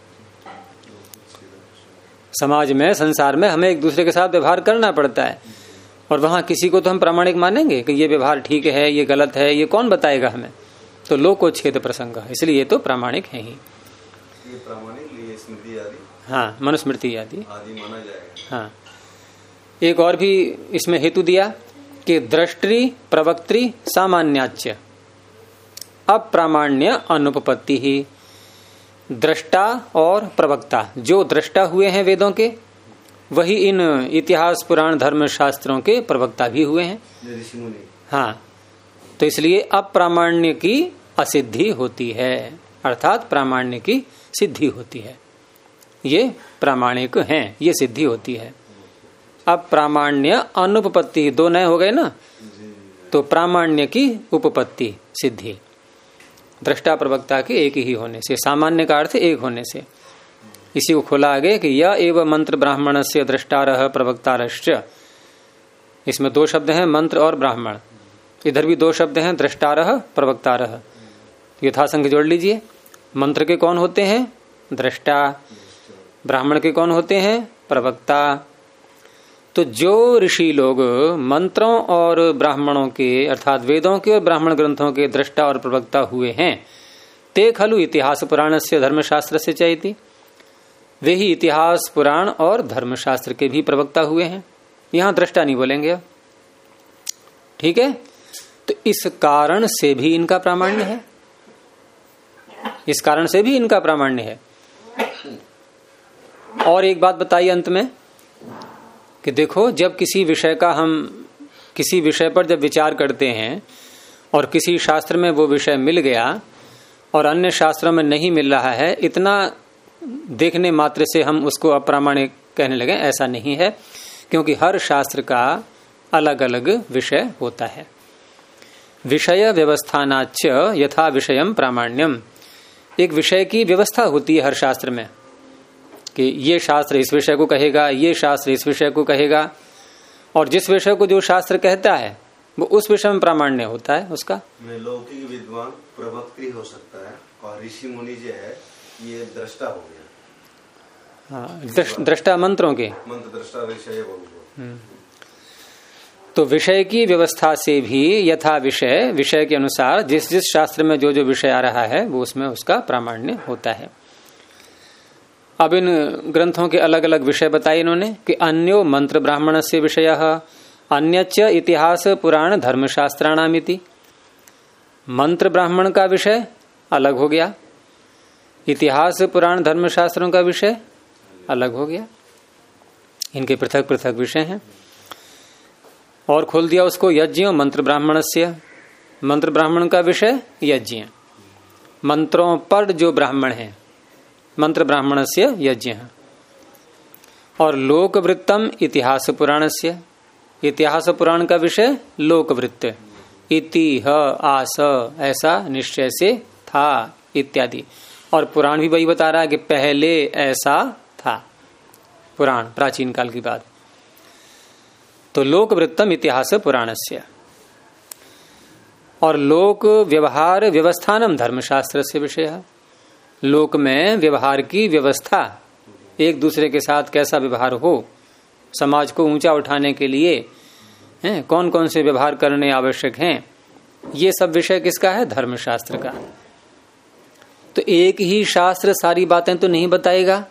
समाज में, संसार में हमें एक दूसरे के साथ व्यवहार करना पड़ता है, और वहां किसी को तो हम प्रामाणिक मानेंगे कि ये व्यवहार ठीक है, ये गलत है, ये कौन बताएगा हमें? तो लोकोच्छेद प्रसंग, इसलिए ये तो प्रामाणिक है ही। ये प्रामाणिक, ये स्मृति आदि, हाँ, मनुस्मृति आदि माना जाएगा। हाँ, एक और भी इसमें हेतु दिया कि दृष्टि प्रवक्त्री सामान्याच्य अप्रामाण्य अनुपपत्ति ही। दृष्टा और प्रवक्ता, जो दृष्टा हुए हैं वेदों के, वही इन इतिहास पुराण धर्म शास्त्रों के प्रवक्ता भी हुए हैं। हाँ, तो इसलिए अप्रामाण्य की असिद्धि होती है, अर्थात प्रामाण्य की सिद्धि होती है। ये प्रामाणिक हैं, ये सिद्धि होती है। अब प्रामाण्य अनुपपत्ति, दो नए हो गए ना, तो प्रामाण्य की उपपत्ति सिद्धि, दृष्टा प्रवक्ता के एक ही होने से, सामान्य का अर्थ एक होने से। इसी को खोला आगे कि यह एव मंत्र ब्राह्मणस्य दृष्टारः प्रवक्तारश्च। इसमें दो शब्द हैं, मंत्र और ब्राह्मण। इधर भी दो शब्द हैं, दृष्टारः प्रवक्तारः। यथासंख्य जोड़ लीजिए। मंत्र के कौन होते हैं? दृष्टा। ब्राह्मण के कौन होते हैं? प्रवक्ता। तो जो ऋषि लोग मंत्रों और ब्राह्मणों के, अर्थात वेदों के और ब्राह्मण ग्रंथों के दृष्टा और प्रवक्ता हुए हैं, ते खलु इतिहास पुराणस्य धर्मशास्त्र से चैति, वे ही इतिहास पुराण और धर्मशास्त्र के भी प्रवक्ता हुए हैं। यहां दृष्टा नहीं बोलेंगे अब, ठीक है। तो इस कारण से भी इनका प्रामाण्य है, इस कारण से भी इनका प्रामाण्य है। और एक बात बताइए अंत में कि देखो, जब किसी विषय का हम किसी विषय पर जब विचार करते हैं और किसी शास्त्र में वो विषय मिल गया और अन्य शास्त्रों में नहीं मिल रहा है, इतना देखने मात्र से हम उसको अप्रामाणिक कहने लगे, ऐसा नहीं है, क्योंकि हर शास्त्र का अलग अलग विषय होता है। विषय व्यवस्थानाच यथा विषयम प्रामाण्यम, एक विषय की व्यवस्था होती है हर शास्त्र में कि ये शास्त्र इस विषय को कहेगा, ये शास्त्र इस विषय को कहेगा, और जिस विषय को जो शास्त्र कहता है वो उस विषय में प्रामाण्य होता है उसका। लौकिक विद्वान प्रवक्त्री हो सकता है और ऋषि मुनि जो है ये दृष्टा हो गया। हाँ, दृष्टा मंत्रों के, मंत्र दृष्टा विषय बहु। तो विषय की व्यवस्था से भी यथा विषय, विषय के अनुसार जिस जिस शास्त्र में जो जो विषय आ रहा है वो उसमें उसका प्रामाण्य होता है। अब इन ग्रंथों के अलग अलग विषय बताए इन्होंने कि अन्यो मंत्र ब्राह्मण से विषय, अन्यच्च इतिहास पुराण धर्मशास्त्राणामिति। मंत्र ब्राह्मण का विषय अलग हो गया, इतिहास पुराण धर्मशास्त्रों का विषय अलग हो गया, इनके पृथक पृथक विषय हैं। और खोल दिया उसको यज्ञ मंत्र ब्राह्मण से, मंत्र ब्राह्मण का विषय यज्ञ, मंत्रों पर जो ब्राह्मण है मंत्र ब्राह्मण से यज्ञ। और लोकवृत्तम इतिहास पुराण से, इतिहास पुराण का विषय लोकवृत्त, इति ह आस ऐसा निश्चय से था इत्यादि। और पुराण भी वही बता रहा है कि पहले ऐसा था। पुराण प्राचीन काल की बात। तो लोक वृत्तम इतिहास पुराणस्य, और लोक व्यवहार व्यवस्थानम धर्मशास्त्र से विषय। लोक में व्यवहार की व्यवस्था, एक दूसरे के साथ कैसा व्यवहार हो, समाज को ऊंचा उठाने के लिए हैं कौन कौन से व्यवहार करने आवश्यक हैं, ये सब विषय किसका है? धर्मशास्त्र का। तो एक ही शास्त्र सारी बातें तो नहीं बताएगा।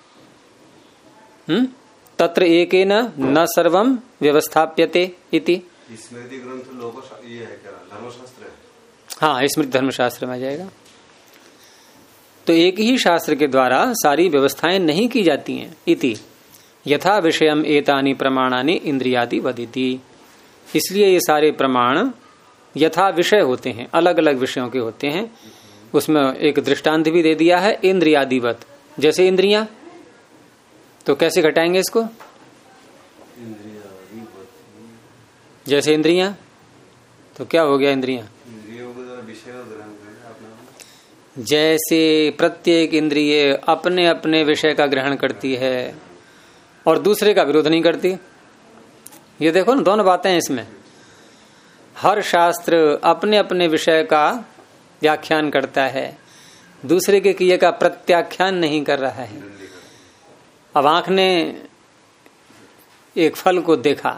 तत्र एकेन न सर्वम व्यवस्थाप्यते इति। स्मृति ग्रंथ लोगों ये है क्या? धर्मशास्त्र है। हाँ, स्मृति धर्मशास्त्र में आ जाएगा। तो एक ही शास्त्र के द्वारा सारी व्यवस्थाएं नहीं की जाती हैं। इति यथा विषयम एतानि प्रमाणानि इंद्रियादि वदिति। इसलिए ये सारे प्रमाण यथा विषय होते हैं, अलग अलग विषयों के होते हैं। उसमें एक दृष्टांत भी दे दिया है, इंद्रियादिवत। जैसे इंद्रियां, तो कैसे घटाएंगे इसको? जैसे इंद्रियां, तो क्या हो गया? इंद्रियां जैसे प्रत्येक इंद्रिय अपने अपने विषय का ग्रहण करती है और दूसरे का विरोध नहीं करती। ये देखो ना, दोनों बातें हैं इसमें। हर शास्त्र अपने अपने विषय का व्याख्यान करता है, दूसरे के किए का प्रत्याख्यान नहीं कर रहा है। अब आंख ने एक फल को देखा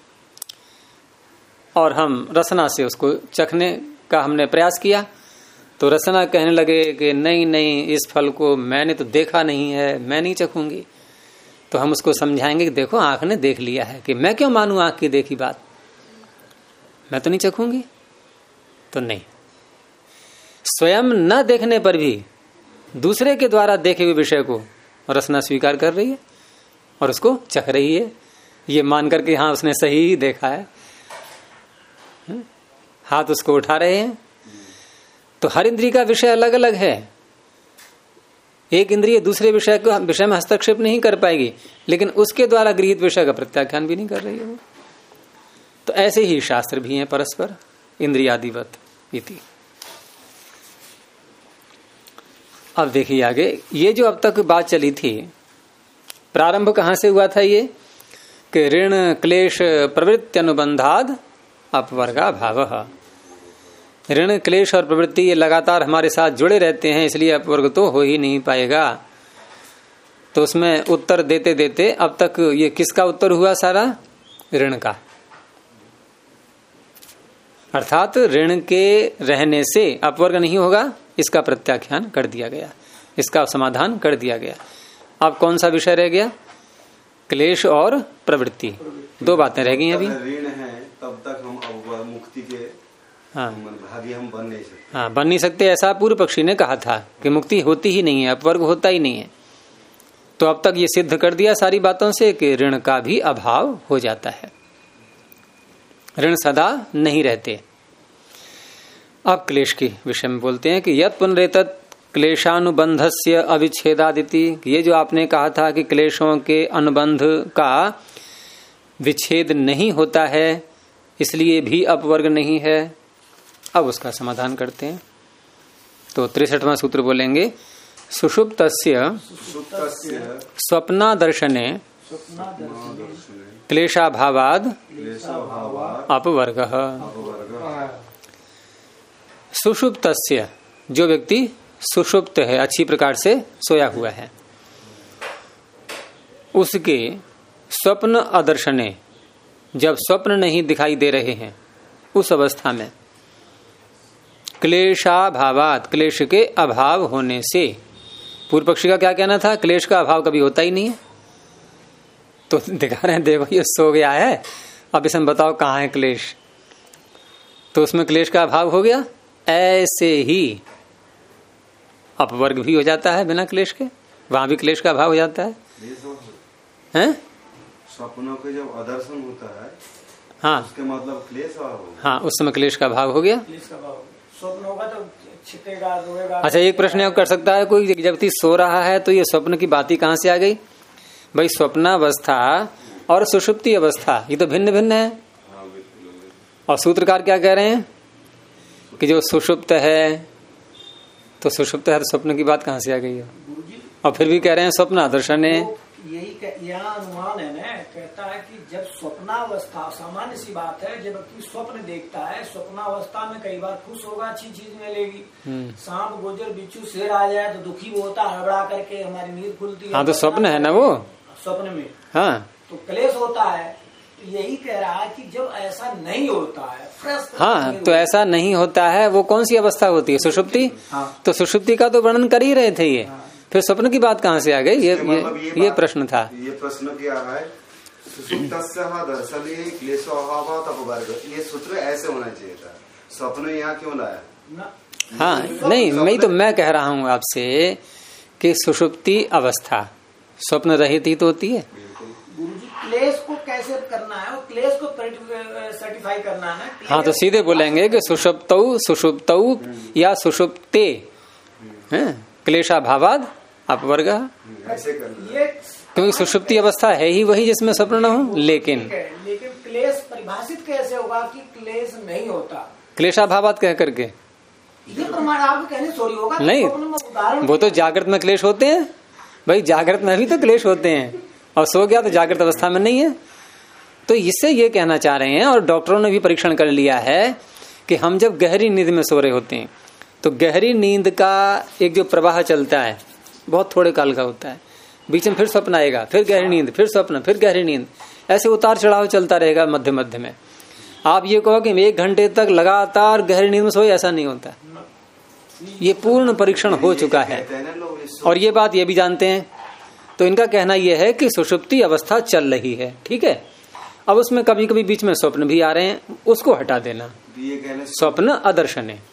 और हम रसना से उसको चखने का हमने प्रयास किया, तो रसना कहने लगे कि नहीं नहीं, इस फल को मैंने तो देखा नहीं है, मैं नहीं चखूंगी। तो हम उसको समझाएंगे कि देखो आंख ने देख लिया है, कि मैं क्यों मानूं आंख की देखी बात, मैं तो नहीं चखूंगी। तो नहीं, स्वयं न देखने पर भी दूसरे के द्वारा देखे हुए विषय को रसना स्वीकार कर रही है और उसको चख रही है, ये मान करके हाँ उसने सही ही देखा है, हाथ उसको उठा रहे हैं। तो हर इंद्रिय का विषय अलग अलग है। एक इंद्रिय दूसरे विषय में हस्तक्षेप नहीं कर पाएगी, लेकिन उसके द्वारा गृहीत विषय का प्रत्याख्यान भी नहीं कर रही है वो। तो ऐसे ही शास्त्र भी हैं परस्पर इंद्रियादिवत इति। अब देखिए आगे, ये जो अब तक बात चली थी, प्रारंभ कहां से हुआ था? ये कि ऋण क्लेश प्रवृत्ति अनुबंधाद अपवर्गा भाव। ऋण क्लेश और प्रवृत्ति ये लगातार हमारे साथ जुड़े रहते हैं, इसलिए अपवर्ग तो हो ही नहीं पाएगा। तो उसमें उत्तर देते देते अब तक ये किसका उत्तर हुआ? सारा ऋण का। अर्थात ऋण के रहने से अपवर्ग नहीं होगा, इसका प्रत्याख्यान कर दिया गया, इसका समाधान कर दिया गया। अब कौन सा विषय रह गया? क्लेश और प्रवृत्ति, दो बातें रह गई अभी। ऋण है तब तक हम मुक्ति के भागी हम बन नहीं सकते। हाँ, बन नहीं सकते, ऐसा पूर्व पक्षी ने कहा था कि मुक्ति होती ही नहीं है, अपवर्ग होता ही नहीं है। तो अब तक ये सिद्ध कर दिया सारी बातों से कि ऋण का भी अभाव हो जाता है, ऋण सदा नहीं रहते। अब क्लेश के विषय में बोलते हैं कि यत् पुनरेतत् क्लेशानुबंधस्य अविच्छेदादिति। ये जो आपने कहा था कि क्लेशों के अनुबंध का विच्छेद नहीं होता है, इसलिए भी अपवर्ग नहीं है। अब उसका समाधान करते हैं। तो 63वां सूत्र बोलेंगे, सुषुप्तस्य स्वप्नादर्शने क्लेशाभावाद अपवर्गः। सुषुप्तस्य, जो व्यक्ति सुषुप्त है, अच्छी प्रकार से सोया हुआ है, उसके स्वप्न अदर्शने, जब स्वप्न नहीं दिखाई दे रहे हैं उस अवस्था में क्लेशाभावात, क्लेश के अभाव होने से। पूर्व पक्षी का क्या कहना था? क्लेश का अभाव कभी होता ही नहीं है। तो दिखा रहे हैं, देखो ये सो गया है, अब इसमें बताओ कहाँ है क्लेश। तो उसमें क्लेश का अभाव हो गया। ऐसे ही अपवर्ग भी हो जाता है बिना क्लेश के, वहां भी क्लेश का अभाव हो जाता है। हैं? स्वप्नों के जब अदर्शन होता है, हाँ, उसके मतलब क्लेश होगा। हाँ, उस समय क्लेश का भाव हो गया। स्वप्न होगा तो छिपेगा, रोएगा। अच्छा, एक प्रश्न यह कर सकता है कोई, जब व्यक्ति सो रहा है तो ये स्वप्न की बात ही कहां से आ गई? भाई स्वप्नावस्था और सुषुप्ति अवस्था ये तो भिन्न भिन्न है। और सूत्रकार क्या कह रहे हैं कि जो सुषुप्त है तो सुषुप्त है तो स्वप्न की बात कहाँ से आ गई है? और फिर भी कह रहे हैं स्वप्न आदर्शन है। यही यहाँ अनुमान है ना, कहता है कि जब स्वप्नावस्था, सामान्य सी बात है, जब व्यक्ति स्वप्न देखता है, स्वप्नावस्था में कई बार खुश होगा, अच्छी चीज मिलेगी, सांप गोजर बिच्छू शेर आ जाए तो दुखी वो होता है, हड़बड़ा करके हमारी नींद खुलती है। हाँ तो स्वप्न है ना वो, स्वप्न में हाँ तो क्लेश होता है। यही कह रहा है कि जब ऐसा नहीं होता है, फ्रेश, हाँ तो ऐसा नहीं होता है, वो कौन सी अवस्था होती है? सुषुप्ति। हाँ। तो सुषुप्ति का तो वर्णन कर ही रहे थे ये, फिर स्वप्न की बात कहाँ से आ गई? ये प्रश्न था। ये प्रश्न क्या है? दर्शन क्लेशो अभाव अपवर्ग, ये सूत्र ऐसे होना चाहिए था, स्वप्न यहाँ क्यों लाया? हाँ नहीं, मैं कह रहा हूँ आपसे कि सुषुप्ति अवस्था स्वप्न रहित ही तो होती है। गुरुजी क्लेश को कैसे करना है, वो क्लेश को सर्टिफाई करना है ना। हाँ तो सीधे बोलेंगे कि सुषुप्तौ या सुषुप्ते क्लेशाभावाद अपवर्ग, क्योंकि सुषुप्ति अवस्था है ही वही जिसमें स्वप्न न हो। लेकिन क्लेश परिभाषित कैसे होगा कि क्लेश नहीं होता? क्लेशाभावाद कह करके ये प्रमाण आपको कहने सॉरी होगा नहीं, वो तो जागृत में क्लेश होते हैं भाई, जागृत में भी तो क्लेश होते हैं, और सो गया तो जागृत अवस्था में नहीं है। तो इससे ये कहना चाह रहे हैं, और डॉक्टरों ने भी परीक्षण कर लिया है कि हम जब गहरी नींद में सो रहे होते हैं तो गहरी नींद का एक जो प्रवाह चलता है बहुत थोड़े काल का होता है, बीच में फिर स्वप्न आएगा, फिर गहरी नींद, फिर स्वप्न, फिर गहरी नींद, ऐसे उतार चढ़ाव चलता रहेगा मध्य मध्य में। आप ये कहो कि 1 घंटे तक लगातार गहरी नींद में सोए, ऐसा नहीं होता। ये पूर्ण परीक्षण हो चुका है, और ये बात ये भी जानते हैं। तो इनका कहना यह है कि सुषुप्ति अवस्था चल रही है, ठीक है, अब उसमें कभी कभी बीच में स्वप्न भी आ रहे हैं, उसको हटा देना, स्वप्न अदर्शन है,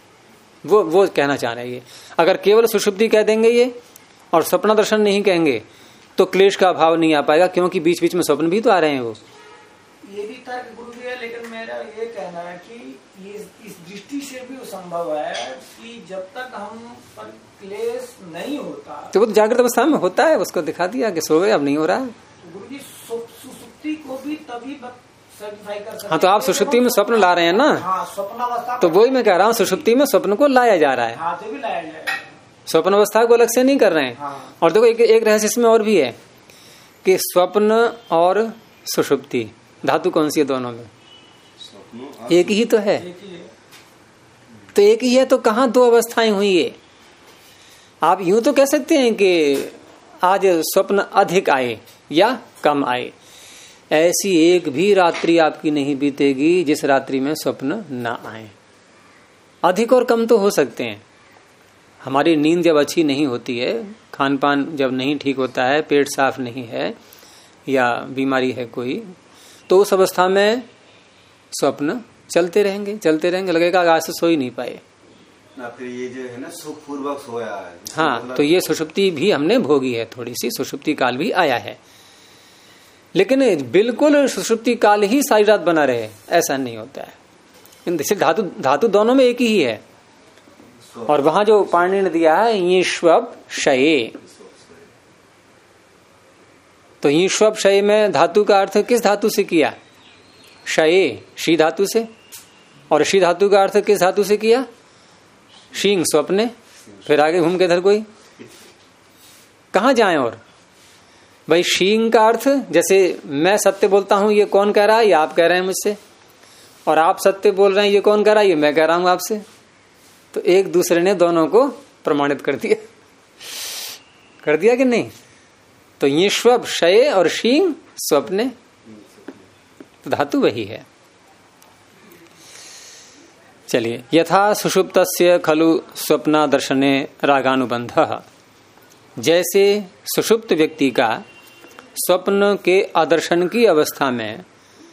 वो कहना चाह रहे हैं। अगर केवल सुषुप्ति कह देंगे ये और स्वप्न दर्शन नहीं कहेंगे तो क्लेश का अभाव नहीं आ पाएगा, क्योंकि बीच बीच में स्वप्न भी तो आ रहे हैं। वो ये भी तर्क गुरु जी है, लेकिन मेरा ये कहना है कि ये इस दृष्टि से भी संभव है कि जब तक हम पर क्लेश नहीं होता, तो वो जागृत अवस्था में होता है, उसको दिखा दिया कि सो गए, अब नहीं हो रहा है। गुरु जी सुषुप्ति को भी तभी सर्टिफाई कर सकते। हाँ तो आप सुषुप्ति में स्वप्न ला रहे हैं ना, हाँ स्वप्नावस्था, तो वही मैं कह रहा हूँ, सुषुप्ति में स्वप्न को लाया जा रहा है, हाँ तो भी लाया जाएगा, स्वप्न अवस्था को अलग से नहीं कर रहे हैं। हाँ। और देखो एक रहस्य इसमें और भी है कि स्वप्न और सुषुप्ति धातु कौन सी है दोनों में? एक ही तो है। तो एक ही है तो कहाँ दो अवस्थाएं हुई है? आप यूं तो कह सकते हैं कि आज स्वप्न अधिक आए या कम आए, ऐसी एक भी रात्रि आपकी नहीं बीतेगी जिस रात्रि में स्वप्न ना आए। अधिक और कम तो हो सकते हैं। हमारी नींद जब अच्छी नहीं होती है, खान पान जब नहीं ठीक होता है, पेट साफ नहीं है या बीमारी है कोई, तो उस अवस्था में स्वप्न चलते रहेंगे, लगेगा आज से सो ही नहीं पाए ना, फिर ये जो है ना सुखपूर्वक सोया है। हाँ तो ये सुषुप्ति भी हमने भोगी है, थोड़ी सी सुषुप्ति काल भी आया है, लेकिन बिल्कुल सुषुप्ति काल ही सारी रात बना रहे ऐसा नहीं होता है। धातु दोनों में एक ही है। और वहां जो पाणिनि ने दिया है ईश्वप शये, तो ईश्वप शये में धातु का अर्थ किस धातु से किया? शये, शी धातु से। और शी धातु का अर्थ किस धातु से किया? शींग, स्वप्ने। फिर आगे घूम के इधर कोई कहां जाए? और भाई शींग का अर्थ, जैसे मैं सत्य बोलता हूं, ये कौन कह रहा है? ये आप कह रहे हैं मुझसे, और आप सत्य बोल रहे हैं, ये कौन कह रहा है? ये मैं कह रहा हूं आपसे। तो एक दूसरे ने दोनों को प्रमाणित कर दिया कि नहीं? तो ये स्वप शये और शींग स्वप्ने, तो धातु वही है। चलिए, यथा सुषुप्तस्य खलु स्वप्न दर्शने रागानुबंधः, जैसे सुषुप्त व्यक्ति का स्वप्न के आदर्शन की अवस्था में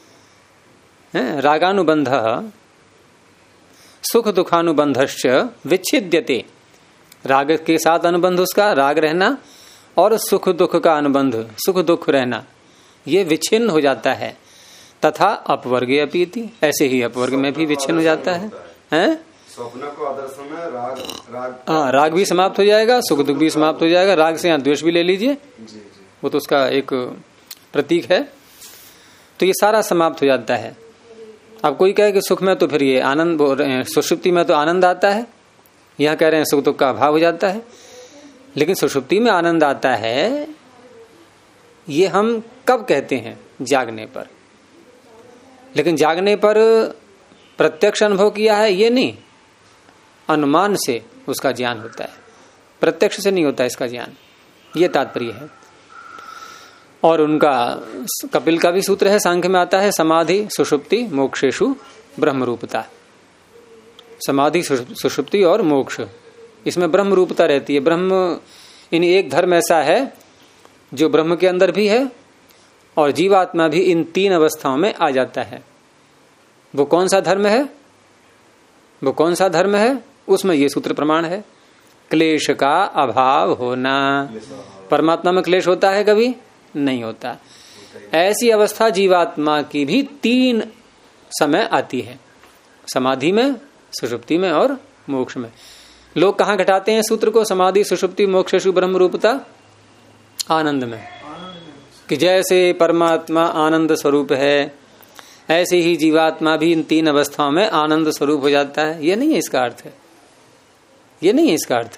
रागानुबंधः सुख दुखानुबंधश्च विच्छिद्यते, राग के साथ अनुबंध उसका राग रहना और सुख दुख का अनुबंध सुख दुख रहना, ये विच्छिन्न हो जाता है। तथा अपवर्गे अपीति, ऐसे ही अपवर्ग में भी विच्छिन्न हो जाता है। हैं? स्वप्न को आदर्शन में राग भी समाप्त हो जाएगा, सुख दुख भी समाप्त हो जाएगा। राग से यहाँ द्वेष भी ले लीजिए, वो तो उसका एक प्रतीक है। तो ये सारा समाप्त हो जाता है। अब कोई कहे कि सुख में तो फिर ये आनंद, सुषुप्ति में तो आनंद आता है, यहां कह रहे हैं सुख दुख का अभाव हो जाता है, लेकिन सुषुप्ति में आनंद आता है। ये हम कब कहते हैं? जागने पर। लेकिन जागने पर प्रत्यक्ष अनुभव किया है ये नहीं, अनुमान से उसका ज्ञान होता है, प्रत्यक्ष से नहीं होता इसका ज्ञान, ये तात्पर्य है। और उनका कपिल का भी सूत्र है, सांख्य में आता है समाधि सुषुप्ति मोक्षेषु ब्रह्म रूपता। समाधि सुषुप्ति और मोक्ष, इसमें ब्रह्म रूपता रहती है। ब्रह्म इन एक धर्म ऐसा है जो ब्रह्म के अंदर भी है और जीवात्मा भी इन तीन अवस्थाओं में आ जाता है। वो कौन सा धर्म है? वो कौन सा धर्म है? उसमें ये सूत्र प्रमाण है, क्लेश का अभाव होना। परमात्मा में क्लेश होता है? कभी नहीं होता। ऐसी अवस्था जीवात्मा की भी तीन समय आती है, समाधि में, सुषुप्ति में और मोक्ष में। लोग कहाँ घटाते हैं सूत्र को? समाधि सुषुप्ति मोक्षेषु ब्रह्म रूपता, आनंद में। कि जैसे परमात्मा आनंद स्वरूप है ऐसे ही जीवात्मा भी इन तीन अवस्थाओं में आनंद स्वरूप हो जाता है। ये नहीं है इसका अर्थ है, ये नहीं है इसका अर्थ।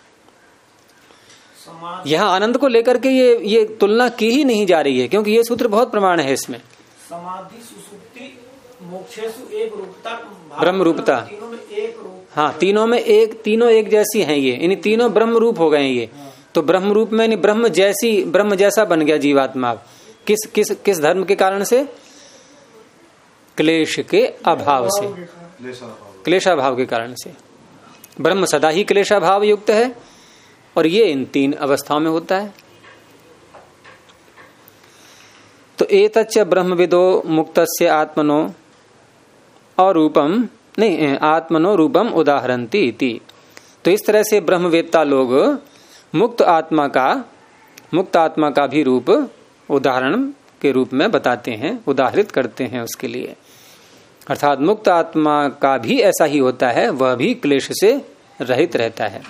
यहाँ आनंद को लेकर के ये तुलना की ही नहीं जा रही है, क्योंकि ये सूत्र बहुत प्रमाण है इसमें। समाधि सुषुप्ति मोक्षेषु एक रूपता ब्रह्म रूपता, तीनों में एक रूप। हाँ, तीनों में एक, तीनों एक जैसी हैं ये, इन तीनों ब्रह्म रूप हो गए ये। तो ब्रह्म रूप में नहीं, ब्रह्म जैसी, ब्रह्म जैसा बन गया जीवात्मा। किस किस किस धर्म के कारण से? क्लेश के अभाव से, क्लेशाभाव के कारण से। ब्रह्म सदा ही क्लेशाभाव युक्त है और ये इन तीन अवस्थाओं में होता है। तो एतच्च ब्रह्मविदो मुक्तस्य आत्मनो और रूपम नहीं, आत्मनो रूपम उदाहरन्ति इति। तो इस तरह से ब्रह्मवेत्ता लोग मुक्त आत्मा का भी रूप उदाहरण के रूप में बताते हैं, उदाहरित करते हैं उसके लिए। अर्थात मुक्त आत्मा का भी ऐसा ही होता है, वह भी क्लेश से रहित रहता है।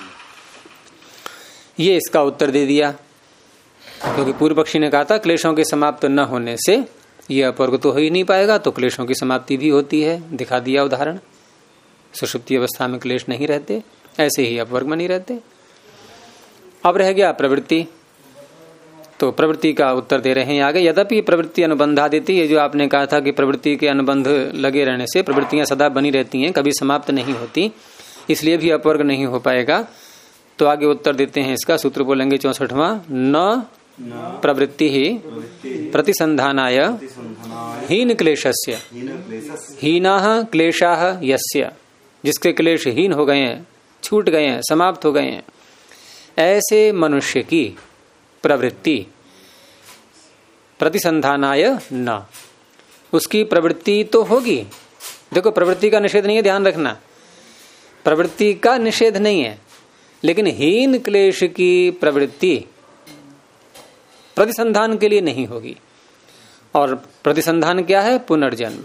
ये इसका उत्तर दे दिया, क्योंकि पूर्व पक्षी ने कहा था क्लेशों के समाप्त न होने से ये अपवर्ग तो हो ही नहीं पाएगा, तो क्लेशों की समाप्ति भी होती है। दिखा दिया उदाहरण, सुषुप्ति अवस्था में क्लेश नहीं रहते, ऐसे ही अपवर्ग में नहीं रहते। अब रह गया प्रवृत्ति, तो प्रवृत्ति का उत्तर दे रहे हैं आगे। यद्यपि प्रवृत्ति अनुबंधा देती है, जो आपने कहा था कि प्रवृत्ति के अनुबंध लगे रहने से प्रवृत्तियां सदा बनी रहती हैं, कभी समाप्त नहीं होती, इसलिए भी अपवर्ग नहीं हो पाएगा। तो आगे उत्तर देते हैं इसका, सूत्र बोलेंगे 64वां, न प्रवृत्ति ही प्रतिसंधानाय हीन क्लेशस्य हीनाः क्लेशाः यस्य, जिसके क्लेश हीन हो गए हैं, छूट गए हैं, समाप्त हो गए हैं, ऐसे मनुष्य की प्रवृत्ति प्रतिसंधानाय न, उसकी प्रवृत्ति तो होगी। देखो, प्रवृत्ति का निषेध नहीं है, ध्यान रखना, प्रवृत्ति का निषेध नहीं है, लेकिन हीन क्लेश की प्रवृत्ति प्रतिसंधान के लिए नहीं होगी। और प्रतिसंधान क्या है? पुनर्जन्म,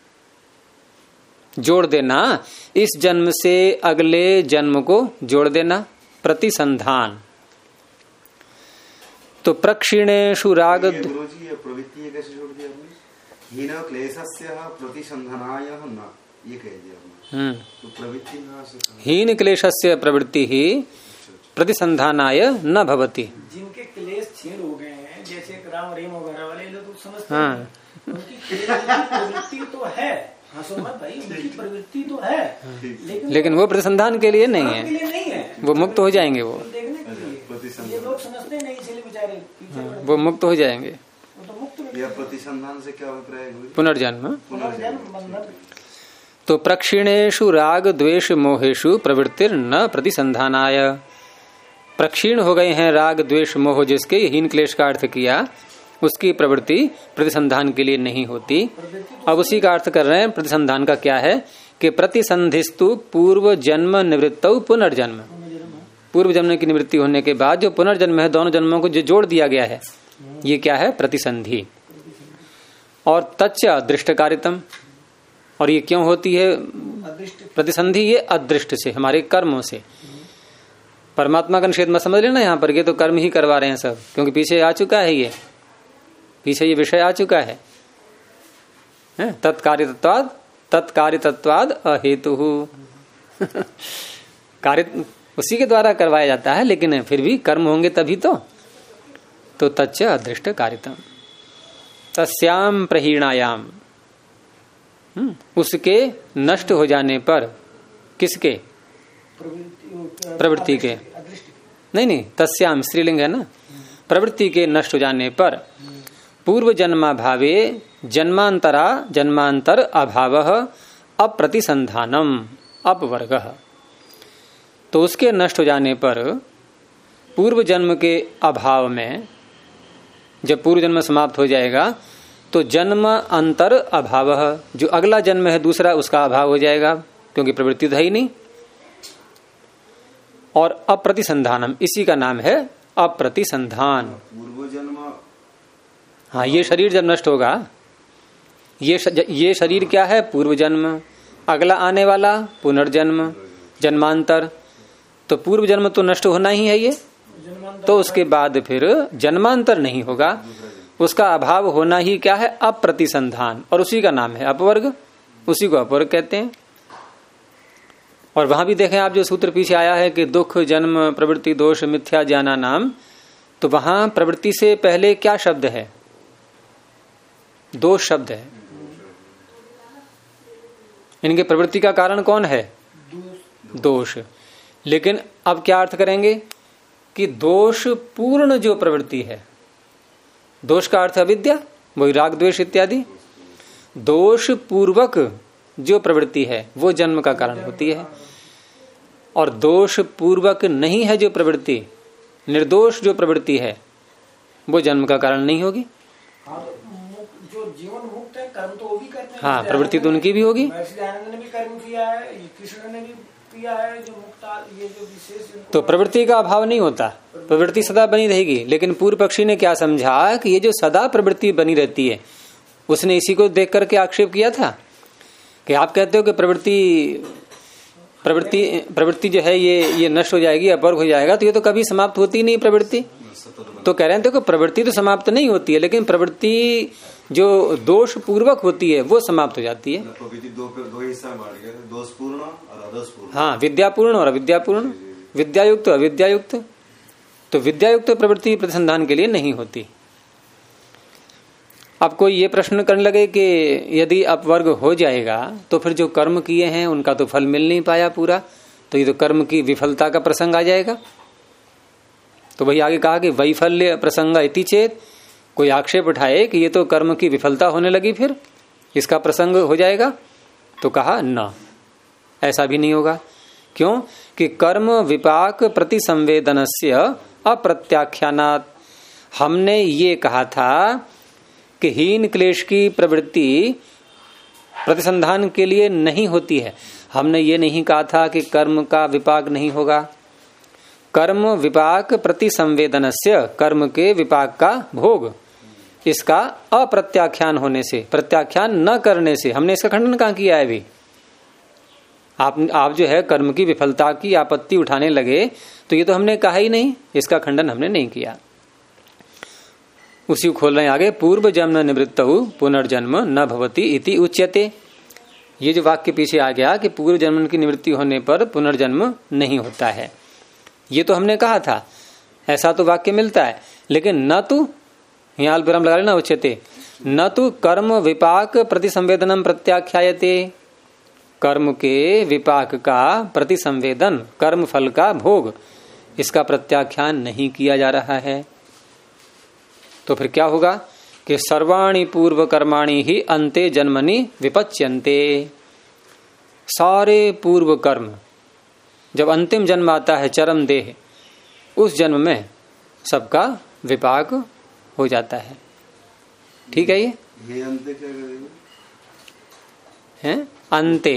जोड़ देना, इस जन्म से अगले जन्म को जोड़ देना, प्रतिसंधान। तो प्रक्षिणेषु राग, प्रवृत्ति कैसे जोड़ दिया? हीन क्लेशस्य प्रतिसंधानाय न, ये कह दिया। तो प्रवृत्ति हीन क्लेशस्य प्रवृत्ति ही प्रतिसंधानाय न भवति। जिनके क्लेश क्षीण हो गए हैं, जैसे राम रेम वगैरह वाले लोग समझते हैं, उनकी प्रवृत्ति तो है, हंसो मत भाई, उनकी प्रवृत्ति तो है, लेकिन वो प्रतिसंधान के लिए नहीं है, वो मुक्त हो जाएंगे। वो देखने के लिए ये लोग समझते नहीं, इसलिए बेचारे वो मुक्त हो जाएंगे। तो मुक्त या प्रतिसंधान से क्या अभिप्राय? पुनर्जन्म। पुनर्जन्म। तो प्रक्षीणेषु राग द्वेष मोहेषु प्रवृत्तिर न प्रतिसंधानाय, प्रक्षीण हो गए हैं राग द्वेष मोह जिसके, हीन क्लेश का अर्थ किया, उसकी प्रवृत्ति प्रतिसंधान के लिए नहीं होती। अब उसी का अर्थ कर रहे हैं, प्रतिसंधान का क्या है कि प्रतिसंधिस्तु पूर्व जन्म निवृत्तौ पुनर्जन्म, पूर्व जन्म की निवृत्ति होने के बाद जो पुनर्जन्म है, दोनों जन्मों को जो जोड़ दिया गया है, ये क्या है? प्रतिसंधि। और तच्च अदृष्टकारितम, और ये क्यों होती है प्रतिसंधि? ये अदृष्ट से, हमारे कर्मों से। परमात्मा का निषेध मत समझ लेना यहाँ पर, ये तो कर्म ही करवा रहे हैं सब, क्योंकि पीछे आ चुका है, ये पीछे ये विषय आ चुका है। तत्कार्यतत्वाद अहेतु कार्य उसी के द्वारा करवाया जाता है, लेकिन फिर भी कर्म होंगे तभी तो तच्च अदृष्ट कार्यतम तस्याम प्रहीणायाम, उसके नष्ट हो जाने पर, किसके? प्रवृत्ति के, नहीं तस्याम स्त्रीलिंग है ना, प्रवृत्ति के नष्ट हो जाने पर पूर्व जन्माभावे जन्मांतर अभाव अप्रतिसंधानम अपवर्ग, तो उसके नष्ट हो जाने पर पूर्व जन्म के अभाव में, जब पूर्व जन्म समाप्त हो जाएगा तो जन्म अंतर अभाव, जो अगला जन्म है दूसरा, उसका अभाव हो जाएगा, क्योंकि प्रवृत्ति तो है ही नहीं। और अप्रतिसंधानम, इसी का नाम है अप्रतिसंधान। पूर्व जन्म, हाँ, ये शरीर जब नष्ट होगा, ये शरीर क्या है? पूर्व जन्म, अगला आने वाला पुनर्जन्म, जन्मांतर, तो पूर्व जन्म तो नष्ट होना ही है ये, तो उसके बाद फिर जन्मांतर नहीं होगा, उसका अभाव होना ही क्या है? अप्रतिसंधान, और उसी का नाम है अपवर्ग, उसी को अपवर्ग कहते हैं। और वहां भी देखें आप, जो सूत्र पीछे आया है कि दुख जन्म प्रवृत्ति दोष मिथ्या ज्ञाना नाम, तो वहां प्रवृत्ति से पहले क्या शब्द है? दोष शब्द है। इनके प्रवृत्ति का कारण कौन है? दोष। लेकिन अब क्या अर्थ करेंगे कि दोष पूर्ण जो प्रवृत्ति है, दोष का अर्थ अविद्या, वही राग द्वेष इत्यादि, दोष पूर्वक जो प्रवृत्ति है वो जन्म का कारण होती है, और दोष पूर्वक नहीं है जो प्रवृत्ति, निर्दोष जो प्रवृत्ति है, वो जन्म का कारण नहीं होगी। जो जीवन मुक्त है कर्म तो वो भी करते हैं। हाँ, प्रवृत्ति तो उनकी भी होगी। दयानंद ने भी कर्म किया है, कृष्ण ने भी किया है, जो मुक्ता, ये जो विशेष, तो प्रवृत्ति का अभाव नहीं होता, प्रवृत्ति सदा बनी रहेगी। लेकिन पूर्व पक्षी ने क्या समझा कि ये जो सदा प्रवृत्ति बनी रहती है, उसने इसी को देख करके आक्षेप किया था कि आप कहते हो कि प्रवृत्ति जो है ये नष्ट हो जाएगी, अपवर्ग हो जाएगा, तो ये तो कभी समाप्त होती नहीं प्रवृत्ति। तो कह रहे थे कि प्रवृत्ति तो समाप्त नहीं होती है, लेकिन प्रवृत्ति जो दोष पूर्वक होती है वो समाप्त हो जाती है। दो हिस्सा में बांट गए, दोषपूर्ण और अदोषपूर्ण। हाँ, विद्यापूर्ण और अविद्यापूर्ण, विद्यायुक्त अविद्यायुक्त। तो विद्यायुक्त प्रवृत्ति प्रतिसंधान के लिए नहीं होती। अब कोई ये प्रश्न करने लगे कि यदि अपवर्ग हो जाएगा तो फिर जो कर्म किए हैं उनका तो फल मिल नहीं पाया पूरा, तो ये तो कर्म की विफलता का प्रसंग आ जाएगा। तो वही आगे कहा कि वैफल्य प्रसंग इति चेत, कोई आक्षेप उठाए कि ये तो कर्म की विफलता होने लगी, फिर इसका प्रसंग हो जाएगा, तो कहा न, ऐसा भी नहीं होगा। क्यों? कि कर्म विपाक प्रतिसंवेदनस्य अप्रत्याख्यानात्, हमने ये कहा था कि हीन क्लेश की प्रवृत्ति प्रतिसंधान के लिए नहीं होती है। हमने ये नहीं कहा था कि कर्म का विपाक नहीं होगा। कर्म विपाक प्रतिसंवेदनस्य, कर्म के विपाक का भोग, इसका अप्रत्याख्यान होने से, प्रत्याख्यान न करने से, हमने इसका खंडन कहाँ किया है अभी? आप जो है कर्म की विफलता की आपत्ति उठाने लगे, तो ये तो हमने कहा ही नहीं, इसका खंडन हमने नहीं किया। उसी को खोल रहे हैं आगे, पूर्व जन्म निवृत्तौ पुनर्जन्म न भवति इति उच्यते। ये जो वाक्य पीछे आ गया कि पूर्व जन्म की निवृत्ति होने पर पुनर्जन्म नहीं होता है, ये तो हमने कहा था, ऐसा तो वाक्य मिलता है। लेकिन न तो, यहाँ अल्पविराम लगा लेना, उच्यते न तो कर्म विपाक प्रतिसंवेदनम प्रत्याख्यायते, कर्म के विपाक का प्रतिसंवेदन, कर्म फल का भोग, इसका प्रत्याख्यान नहीं किया जा रहा है। तो फिर क्या होगा कि सर्वाणि पूर्व कर्माणि ही अन्ते जन्मनि विपच्यन्ते, सारे पूर्व कर्म जब अंतिम जन्म आता है, चरम देह, उस जन्म में सबका विपाक हो जाता है। ठीक है? ये अंते क्या है? अंते,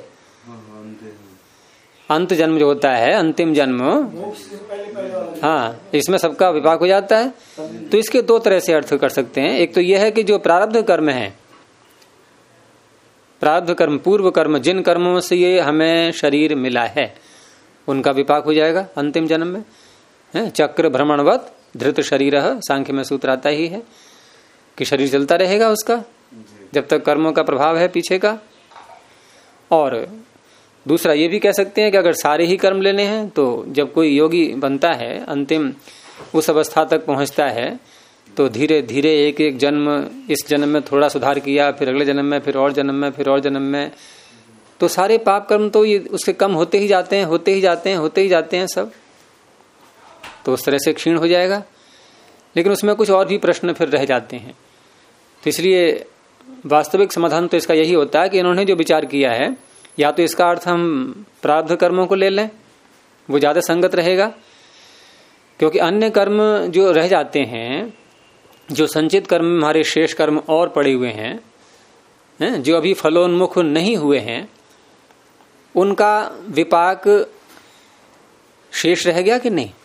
अंत जन्म जो होता है, अंतिम जन्म, हाँ, इसमें सबका विपाक हो जाता है। तो इसके दो तरह से अर्थ कर सकते हैं। एक तो यह है कि जो प्रारब्ध कर्म है, प्रारब्ध कर्म, पूर्व कर्म, जिन कर्मों से ये हमें शरीर मिला है, उनका विपाक हो जाएगा अंतिम जन्म में। है चक्र भ्रमणवत धृत शरीर, सांख्य में सूत्र आता ही है कि शरीर चलता रहेगा उसका जब तक कर्मों का प्रभाव है पीछे का। और दूसरा ये भी कह सकते हैं कि अगर सारे ही कर्म लेने हैं तो जब कोई योगी बनता है, अंतिम उस अवस्था तक पहुंचता है, तो धीरे धीरे एक एक जन्म, इस जन्म में थोड़ा सुधार किया, फिर अगले जन्म में, फिर और जन्म में, फिर और जन्म में, तो सारे पाप कर्म तो ये उसके कम होते ही जाते हैं, होते ही जाते हैं, होते ही जाते हैं सब, तो उस तरह से क्षीण हो जाएगा। लेकिन उसमें कुछ और भी प्रश्न फिर रह जाते हैं। तो इसलिए वास्तविक समाधान तो इसका यही होता है कि इन्होंने जो विचार किया है, या तो इसका अर्थ हम प्रारब्ध कर्मों को ले लें, वो ज्यादा संगत रहेगा, क्योंकि अन्य कर्म जो रह जाते हैं, जो संचित कर्म हमारे शेष कर्म और पड़े हुए हैं, जो अभी फलोन्मुख नहीं हुए हैं, उनका विपाक शेष रह गया कि नहीं?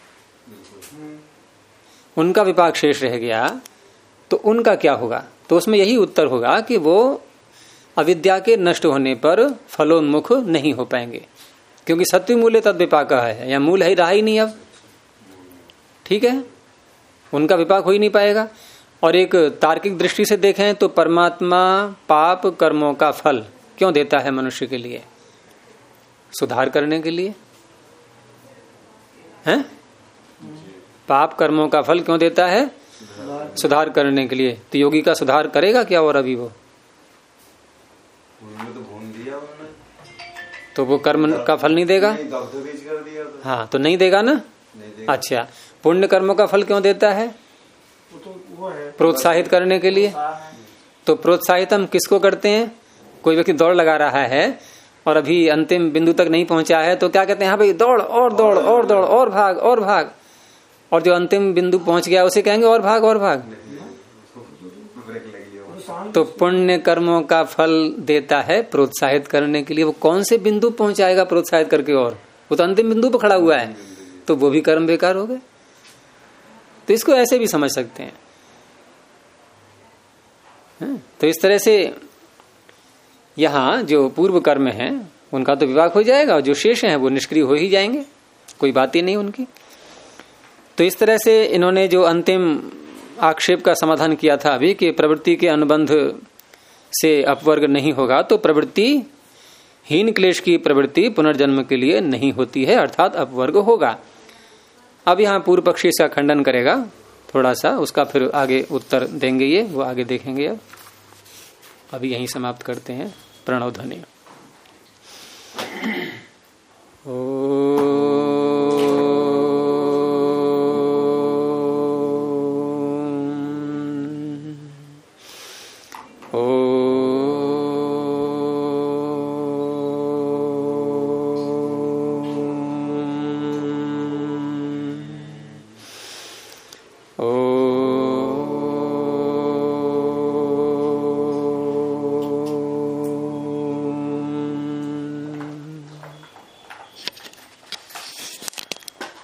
उनका विपाक शेष रह गया तो उनका क्या होगा? तो उसमें यही उत्तर होगा कि वो अविद्या के नष्ट होने पर फलोन्मुख नहीं हो पाएंगे, क्योंकि सत्य मूल्य तद विपाक है, या मूल है रहा ही नहीं अब, ठीक है, उनका विपाक हो ही नहीं पाएगा। और एक तार्किक दृष्टि से देखें तो परमात्मा पाप कर्मों का फल क्यों देता है मनुष्य के लिए? सुधार करने के लिए, हैं? पाप कर्मों का फल क्यों देता है? सुधार करने के लिए। तो योगी का सुधार करेगा क्या? और अभी वो तो वो कर्म का फल नहीं देगा। हाँ, तो नहीं देगा ना। अच्छा, पुण्य कर्मों का फल क्यों देता है? प्रोत्साहित करने के लिए। तो प्रोत्साहित हम किसको करते हैं? कोई व्यक्ति दौड़ लगा रहा है और अभी अंतिम बिंदु तक नहीं पहुंचा है, तो क्या कहते हैं? हाँ भाई, दौड़ और दौड़ और दौड़ और भाग और भाग। और जो अंतिम बिंदु पहुंच गया उसे कहेंगे और भाग और भाग। तो पुण्य कर्मों का फल देता है प्रोत्साहित करने के लिए। वो कौन से बिंदु पहुंचाएगा प्रोत्साहित करके? और वो तो अंतिम बिंदु पर खड़ा हुआ है, तो वो भी कर्म बेकार हो गए। तो इसको ऐसे भी समझ सकते हैं। तो इस तरह से यहां जो पूर्व कर्म है उनका तो विभाग हो जाएगा, और जो शेष है वो निष्क्रिय हो ही जाएंगे, कोई बात ही नहीं उनकी। तो इस तरह से इन्होंने जो अंतिम आक्षेप का समाधान किया था अभी, कि प्रवृत्ति के अनुबंध से अपवर्ग नहीं होगा, तो प्रवृत्ति हीन क्लेश की प्रवृत्ति पुनर्जन्म के लिए नहीं होती है, अर्थात अपवर्ग होगा। अब यहाँ पूर्व पक्षी इसका खंडन करेगा थोड़ा सा, उसका फिर आगे उत्तर देंगे, ये वो आगे देखेंगे। अब अभी यहीं समाप्त करते हैं। प्रणव ध्वनि। ओ